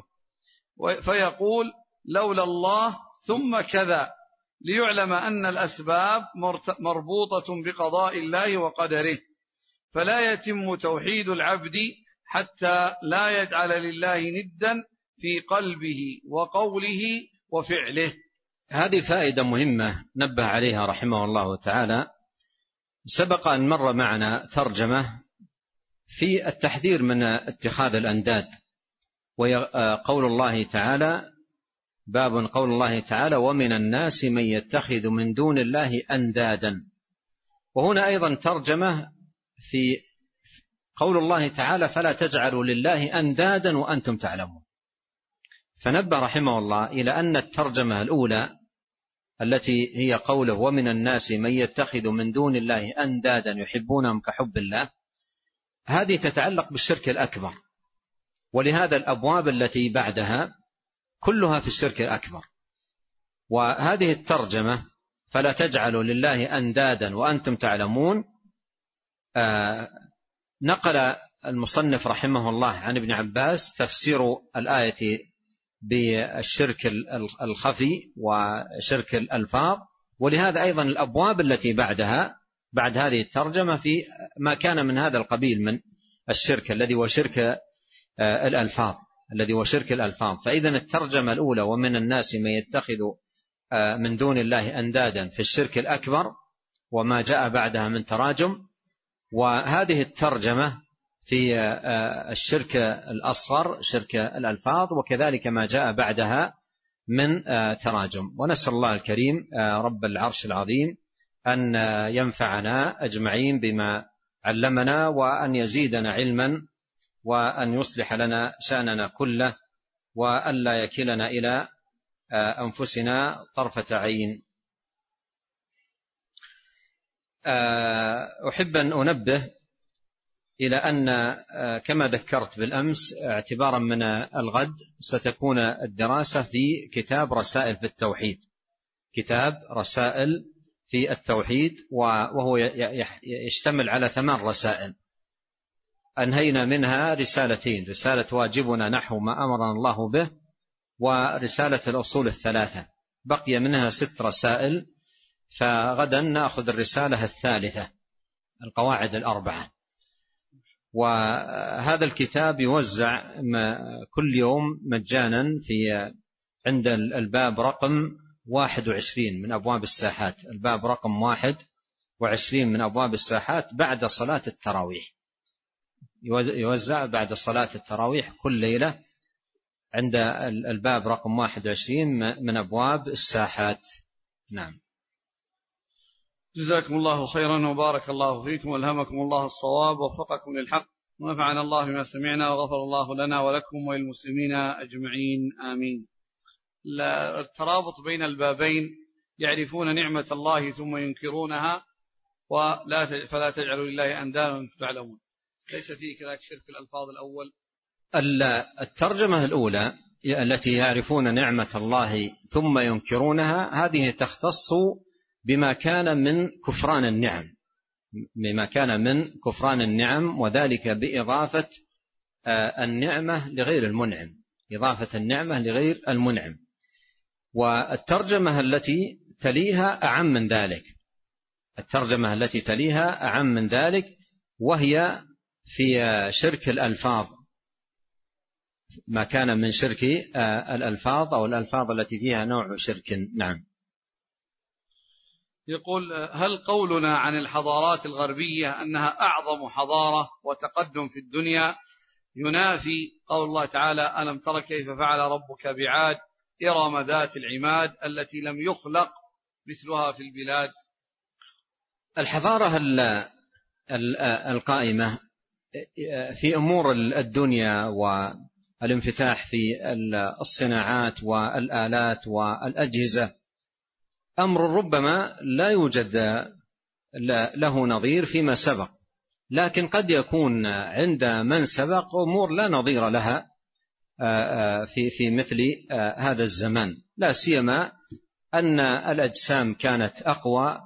فيقول لولا الله ثم كذا، ليعلم أن الأسباب مربوطة بقضاء الله وقدره، فلا يتم توحيد العبد حتى لا يجعل لله ندا في قلبه وقوله وفعله. هذه فائدة مهمة نبه عليها رحمه الله تعالى. سبق أن مر معنا ترجمة في التحذير من اتخاذ الأنداد، وقول الله تعالى باب قول الله تعالى: ومن الناس من يتخذ من دون الله أندادا. وهنا أيضا ترجمة في قول الله تعالى: فلا تجعلوا لله أندادا وأنتم تعلمون. فنبه رحمه الله إلى أن الترجمة الأولى التي هي قوله: ومن الناس من يتخذ من دون الله أندادا يحبونهم كحب الله، هذه تتعلق بالشرك الأكبر، ولهذا الأبواب التي بعدها كلها في الشرك الأكبر. وهذه الترجمة فلا تجعلوا لله أندادا وأنتم تعلمون آه نقل المصنف رحمه الله عن ابن عباس تفسير الآية بالشرك الخفي وشرك الألفاظ، ولهذا أيضا الأبواب التي بعدها بعد هذه الترجمة في ما كان من هذا القبيل من الشرك الذي هو شرك الألفاظ الذي هو شرك الألفاظ. فإذا الترجمة الأولى: ومن الناس من يتخذ من دون الله أندادا في الشرك الأكبر، وما جاء بعدها من تراجم. وهذه الترجمة في الشرك الأصغر شرك الألفاظ، وكذلك ما جاء بعدها من تراجم. ونسأل الله الكريم رب العرش العظيم أن ينفعنا أجمعين بما علمنا، وأن يزيدنا علما، وأن يصلح لنا شأننا كله، وأن لا يكلنا إلى أنفسنا طرفة عين. أحب أن أنبه إلى أن كما ذكرت بالأمس اعتبارا من الغد ستكون الدراسة في كتاب رسائل في التوحيد، كتاب رسائل في التوحيد، وهو يشتمل على ثمان رسائل. أنهينا منها رسالتين: رسالة واجبنا نحو ما أمرنا الله به، ورسالة الأصول الثلاثة. بقي منها ست رسائل، فغدا نأخذ الرسالة الثالثة، القواعد الأربعة. وهذا الكتاب يوزع كل يوم مجانا في عند الباب رقم واحد وعشرين من أبواب الساحات، الباب رقم واحد وعشرين من أبواب الساحات بعد صلاة التراويح. يوزع بعد صلاة التراويح كل ليلة عند الباب رقم واحد وعشرين من أبواب الساحات. نعم. جزاكم الله خيرا وبارك الله فيكم، والهمكم الله الصواب ووفقكم للحق، ونفعنا الله بما سمعنا، وغفر الله لنا ولكم وللمسلمين أجمعين آمين. الترابط بين البابين: يعرفون نعمة الله ثم ينكرونها، ولا فلا تجعلوا لله أندادا وأنتم تعلمون. ليس فيه كذلك شرك الألفاظ الأول. الترجمة الأولى التي يعرفون نعمة الله ثم ينكرونها، هذه تختص بما كان من كفران النعم، بما كان من كفران النعم، وذلك بإضافة النعمة لغير المنعم، إضافة النعمة لغير المنعم. والترجمة التي تليها أعم من ذلك، الترجمة التي تليها أعم من ذلك، وهي في شرك الألفاظ، ما كان من شرك الألفاظ أو الألفاظ التي فيها نوع شرك. نعم. يقول: هل قولنا عن الحضارات الغربية أنها أعظم حضارة وتقدم في الدنيا ينافي قول الله تعالى: ألم تر كيف فعل ربك بعاد إرم ذات العماد التي لم يخلق مثلها في البلاد؟ الحضارة القائمة في أمور الدنيا والانفتاح في الصناعات والآلات والأجهزة أمر ربما لا يوجد له نظير فيما سبق، لكن قد يكون عند من سبق أمور لا نظير لها في في مثل هذا الزمان، لا سيما أن الأجسام كانت أقوى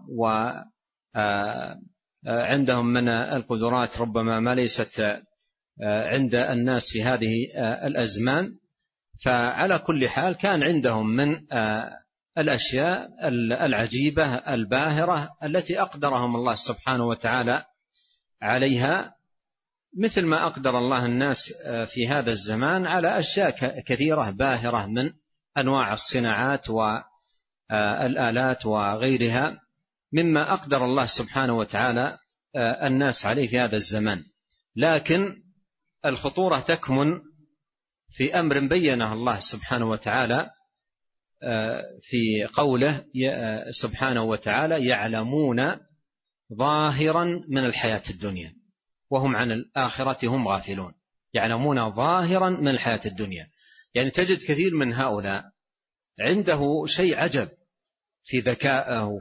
وعندهم من القدرات ربما ما ليست عند الناس في هذه الأزمان. فعلى كل حال كان عندهم من الأشياء العجيبة الباهرة التي أقدرهم الله سبحانه وتعالى عليها، مثل ما أقدر الله الناس في هذا الزمان على أشياء كثيرة باهرة من أنواع الصناعات والآلات وغيرها مما أقدر الله سبحانه وتعالى الناس عليه في هذا الزمان. لكن الخطورة تكمن في أمر بينه الله سبحانه وتعالى في قوله سبحانه وتعالى: يعلمون ظاهرا من الحياة الدنيا وهم عن الآخرة هم غافلون. يعلمون ظاهرا من الحياة الدنيا، يعني تجد كثير من هؤلاء عنده شيء عجب في ذكائه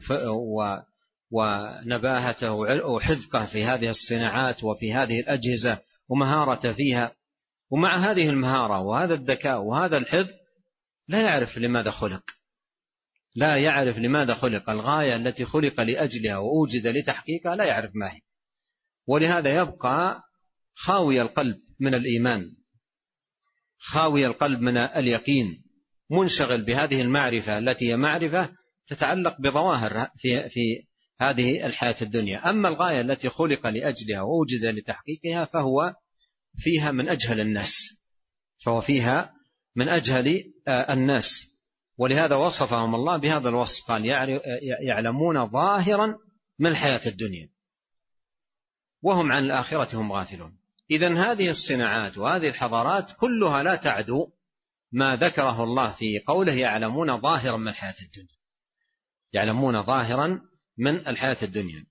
ونباهته وحذقه في هذه الصناعات وفي هذه الأجهزة ومهارته فيها، ومع هذه المهارة وهذا الذكاء وهذا الحذق لا يعرف لماذا خلق، لا يعرف لماذا خلق، الغاية التي خلق لأجلها وأوجد لتحقيقها لا يعرف ما هي، ولهذا يبقى خاوي القلب من الإيمان، خاوي القلب من اليقين، منشغل بهذه المعرفة التي هي معرفة تتعلق بظواهر في, في هذه الحياة الدنيا. أما الغاية التي خلق لأجلها ووجد لتحقيقها فهو فيها من أجهل الناس، فهو فيها من أجهل الناس، ولهذا وصفهم الله بهذا الوصف، قال: يعلمون ظاهرا من الحياة الدنيا وهم عن الآخرة هم غافلون. إذن هذه الصناعات وهذه الحضارات كلها لا تعدو ما ذكره الله في قوله: يعلمون ظاهرا من الحياة الدنيا، يعلمون ظاهرا من الحياة الدنيا.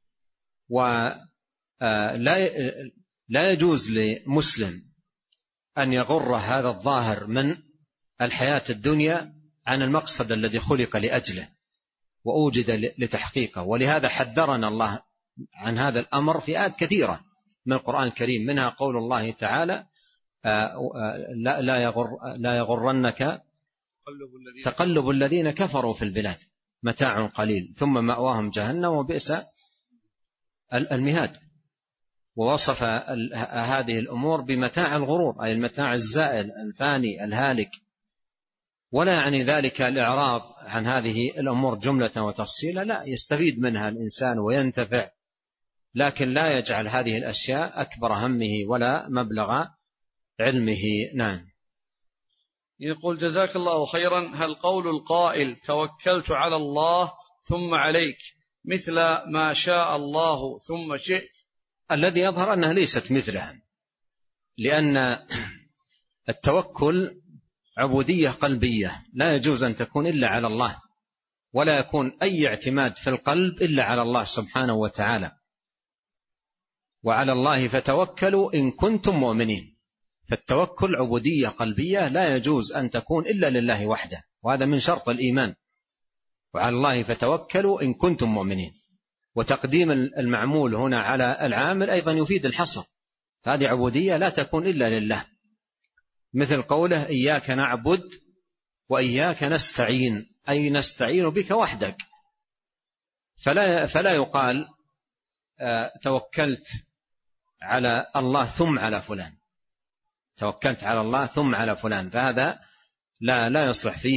ولا لا يجوز لمسلم أن يغر هذا الظاهر من الحياة الدنيا عن المقصد الذي خلق لأجله وأوجد لتحقيقه. ولهذا حذرنا الله عن هذا الأمر في آيات كثيرة من القرآن الكريم، منها قول الله تعالى: لا يغر لا يغرنك تقلب الذين كفروا في البلاد متاع قليل ثم مأواهم جهنم وبئس المهاد. ووصف هذه الأمور بمتاع الغرور، أي المتاع الزائل الفاني الهالك، ولا يعني ذلك الإعراض عن هذه الأمور جملة وتفصيلا، لا، يستفيد منها الإنسان وينتفع، لكن لا يجعل هذه الأشياء أكبر همه ولا مبلغ علمه. نعم. يقول: جزاك الله خيرا، هل قول القائل توكلت على الله ثم عليك مثل ما شاء الله ثم شئت؟ الذي يظهر أنها ليست مثلها، لأن التوكل عبودية قلبية لا يجوز أن تكون إلا على الله، ولا يكون أي اعتماد في القلب إلا على الله سبحانه وتعالى. وعلى الله فتوكلوا إن كنتم مؤمنين، فالتوكل عبودية قلبية لا يجوز أن تكون إلا لله وحده، وهذا من شرط الإيمان. وعلى الله فتوكلوا إن كنتم مؤمنين، وتقديم المعمول هنا على العامل أيضا يفيد الحصر، فهذه عبودية لا تكون إلا لله، مثل قوله: إياك نعبد وإياك نستعين، أي نستعين بك وحدك. فلا, فلا يقال توكلت على الله ثم على فلان، توكلت على الله ثم على فلان، فهذا لا, لا يصلح فيه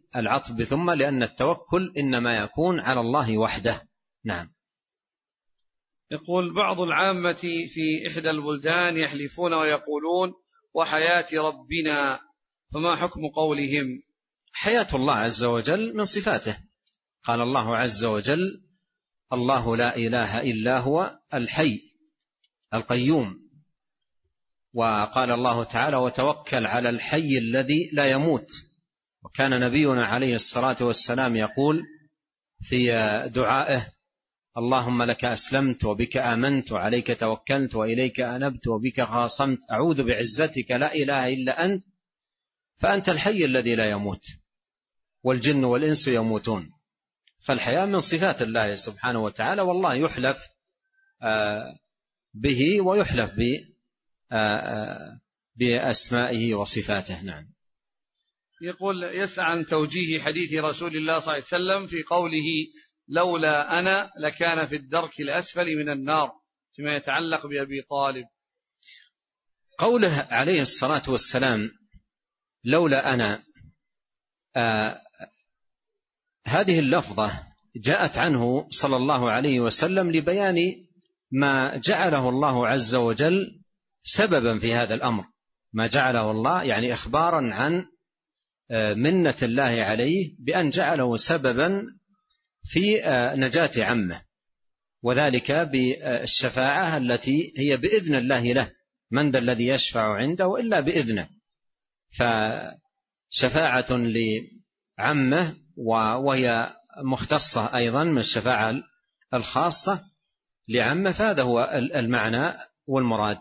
العطف بثم لأن التوكل إنما يكون على الله وحده. نعم. يقول بعض العامة في إحدى البلدان يحلفون ويقولون وحياة ربنا، فما حكم قولهم؟ حياة الله عز وجل من صفاته، قال الله عز وجل الله لا إله إلا هو الحي القيوم، وقال الله تعالى وتوكل على الحي الذي لا يموت. وكان نبينا عليه الصلاة والسلام يقول في دعائه اللهم لك أسلمت وبك آمنت وعليك توكلت وإليك أنبت وبك خاصمت أعوذ بعزتك لا إله إلا أنت فأنت الحي الذي لا يموت والجن والإنس يموتون. فالحياة من صفات الله سبحانه وتعالى، والله يحلف به ويحلف بأسمائه وصفاته. نعم. يقول يسعى عن توجيه حديث رسول الله صلى الله عليه وسلم في قوله لولا أنا لكان في الدرك الأسفل من النار فيما يتعلق بأبي طالب. قوله عليه الصلاة والسلام لولا أنا، آه هذه اللفظة جاءت عنه صلى الله عليه وسلم لبيان ما جعله الله عز وجل سببا في هذا الأمر، ما جعله الله يعني إخبارا عن منة الله عليه بأن جعله سببا في نجاة عمه، وذلك بالشفاعة التي هي بإذن الله له، من ذا الذي يشفع عنده إلا بإذنه، فشفاعة لعمه وهي مختصة أيضا من الشفاعة الخاصة لعمه، فهذا هو المعنى والمراد.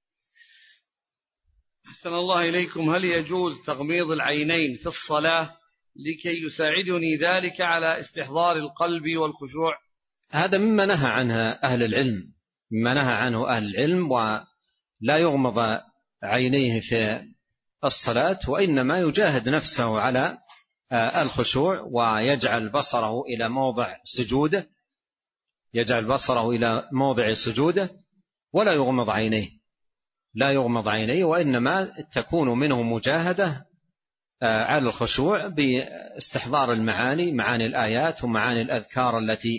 أحسن الله إليكم، هل يجوز تغميض العينين في الصلاة لكي يساعدني ذلك على استحضار القلب والخشوع؟ هذا مما نهى عنه أهل العلم، مما نهى عنه أهل العلم، ولا يغمض عينيه في الصلاة، وإنما يجاهد نفسه على الخشوع ويجعل بصره إلى موضع سجوده، يجعل بصره إلى موضع سجوده ولا يغمض عينيه، لا يغمض عينيه، وإنما تكون منه مجاهدة على الخشوع باستحضار المعاني، معاني الآيات ومعاني الأذكار التي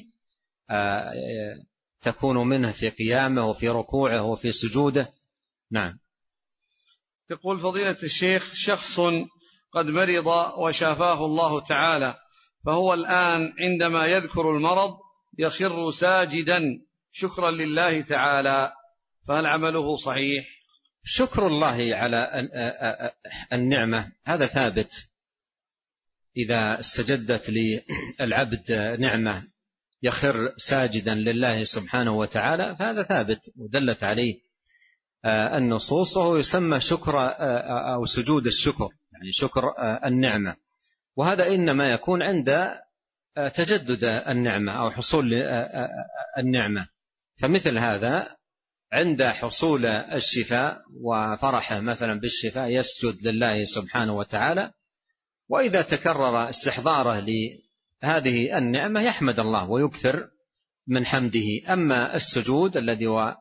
تكون منه في قيامه وفي ركوعه وفي سجوده. نعم. يقول فضيلة الشيخ شخص قد مرض وشافاه الله تعالى، فهو الآن عندما يذكر المرض يخر ساجدا شكرا لله تعالى، فهل عمله صحيح؟ شكر الله على النعمة هذا ثابت، إذا استجدت للعبد نعمة يخر ساجدا لله سبحانه وتعالى فهذا ثابت ودلت عليه النصوص، وهو يسمى شكر أو سجود الشكر، يعني شكر النعمة، وهذا إنما يكون عند تجدد النعمة أو حصول النعمة، فمثل هذا عند حصول الشفاء وفرحه مثلا بالشفاء يسجد لله سبحانه وتعالى، وإذا تكرر استحضاره لهذه النعمة يحمد الله ويكثر من حمده. أما السجود الذي هو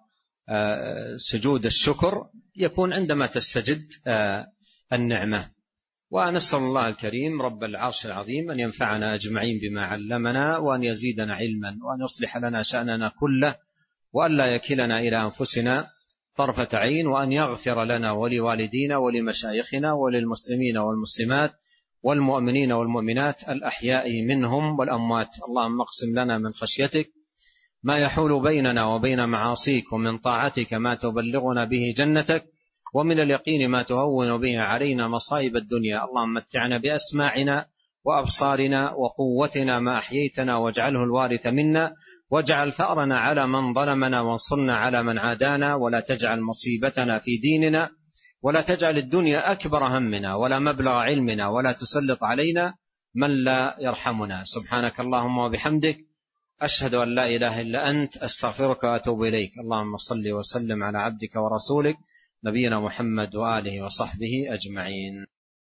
سجود الشكر يكون عندما تستجد النعمة. ونسأل الله الكريم رب العرش العظيم أن ينفعنا أجمعين بما علمنا، وأن يزيدنا علما، وأن يصلح لنا شأننا كله، وأن لا يكلنا إلى أنفسنا طرفة عين، وأن يغفر لنا ولوالدينا ولمشايخنا وللمسلمين والمسلمات والمؤمنين والمؤمنات الأحياء منهم والأموات. اللهم اقسم لنا من خشيتك ما يحول بيننا وبين معاصيك، ومن طاعتك ما تبلغنا به جنتك، ومن اليقين ما تهون به علينا مصائب الدنيا. اللهم متعنا بأسماعنا وأبصارنا وقوتنا ما أحييتنا، واجعله الوارث منا، واجعل ثأرنا على من ظلمنا، وانصرنا على من عادانا، ولا تجعل مصيبتنا في ديننا، ولا تجعل الدنيا أكبر همنا ولا مبلغ علمنا، ولا تسلط علينا من لا يرحمنا. سبحانك اللهم وبحمدك، أشهد أن لا إله إلا أنت، أستغفرك وأتوب إليك. اللهم صل وسلم على عبدك ورسولك نبينا محمد وآله وصحبه أجمعين.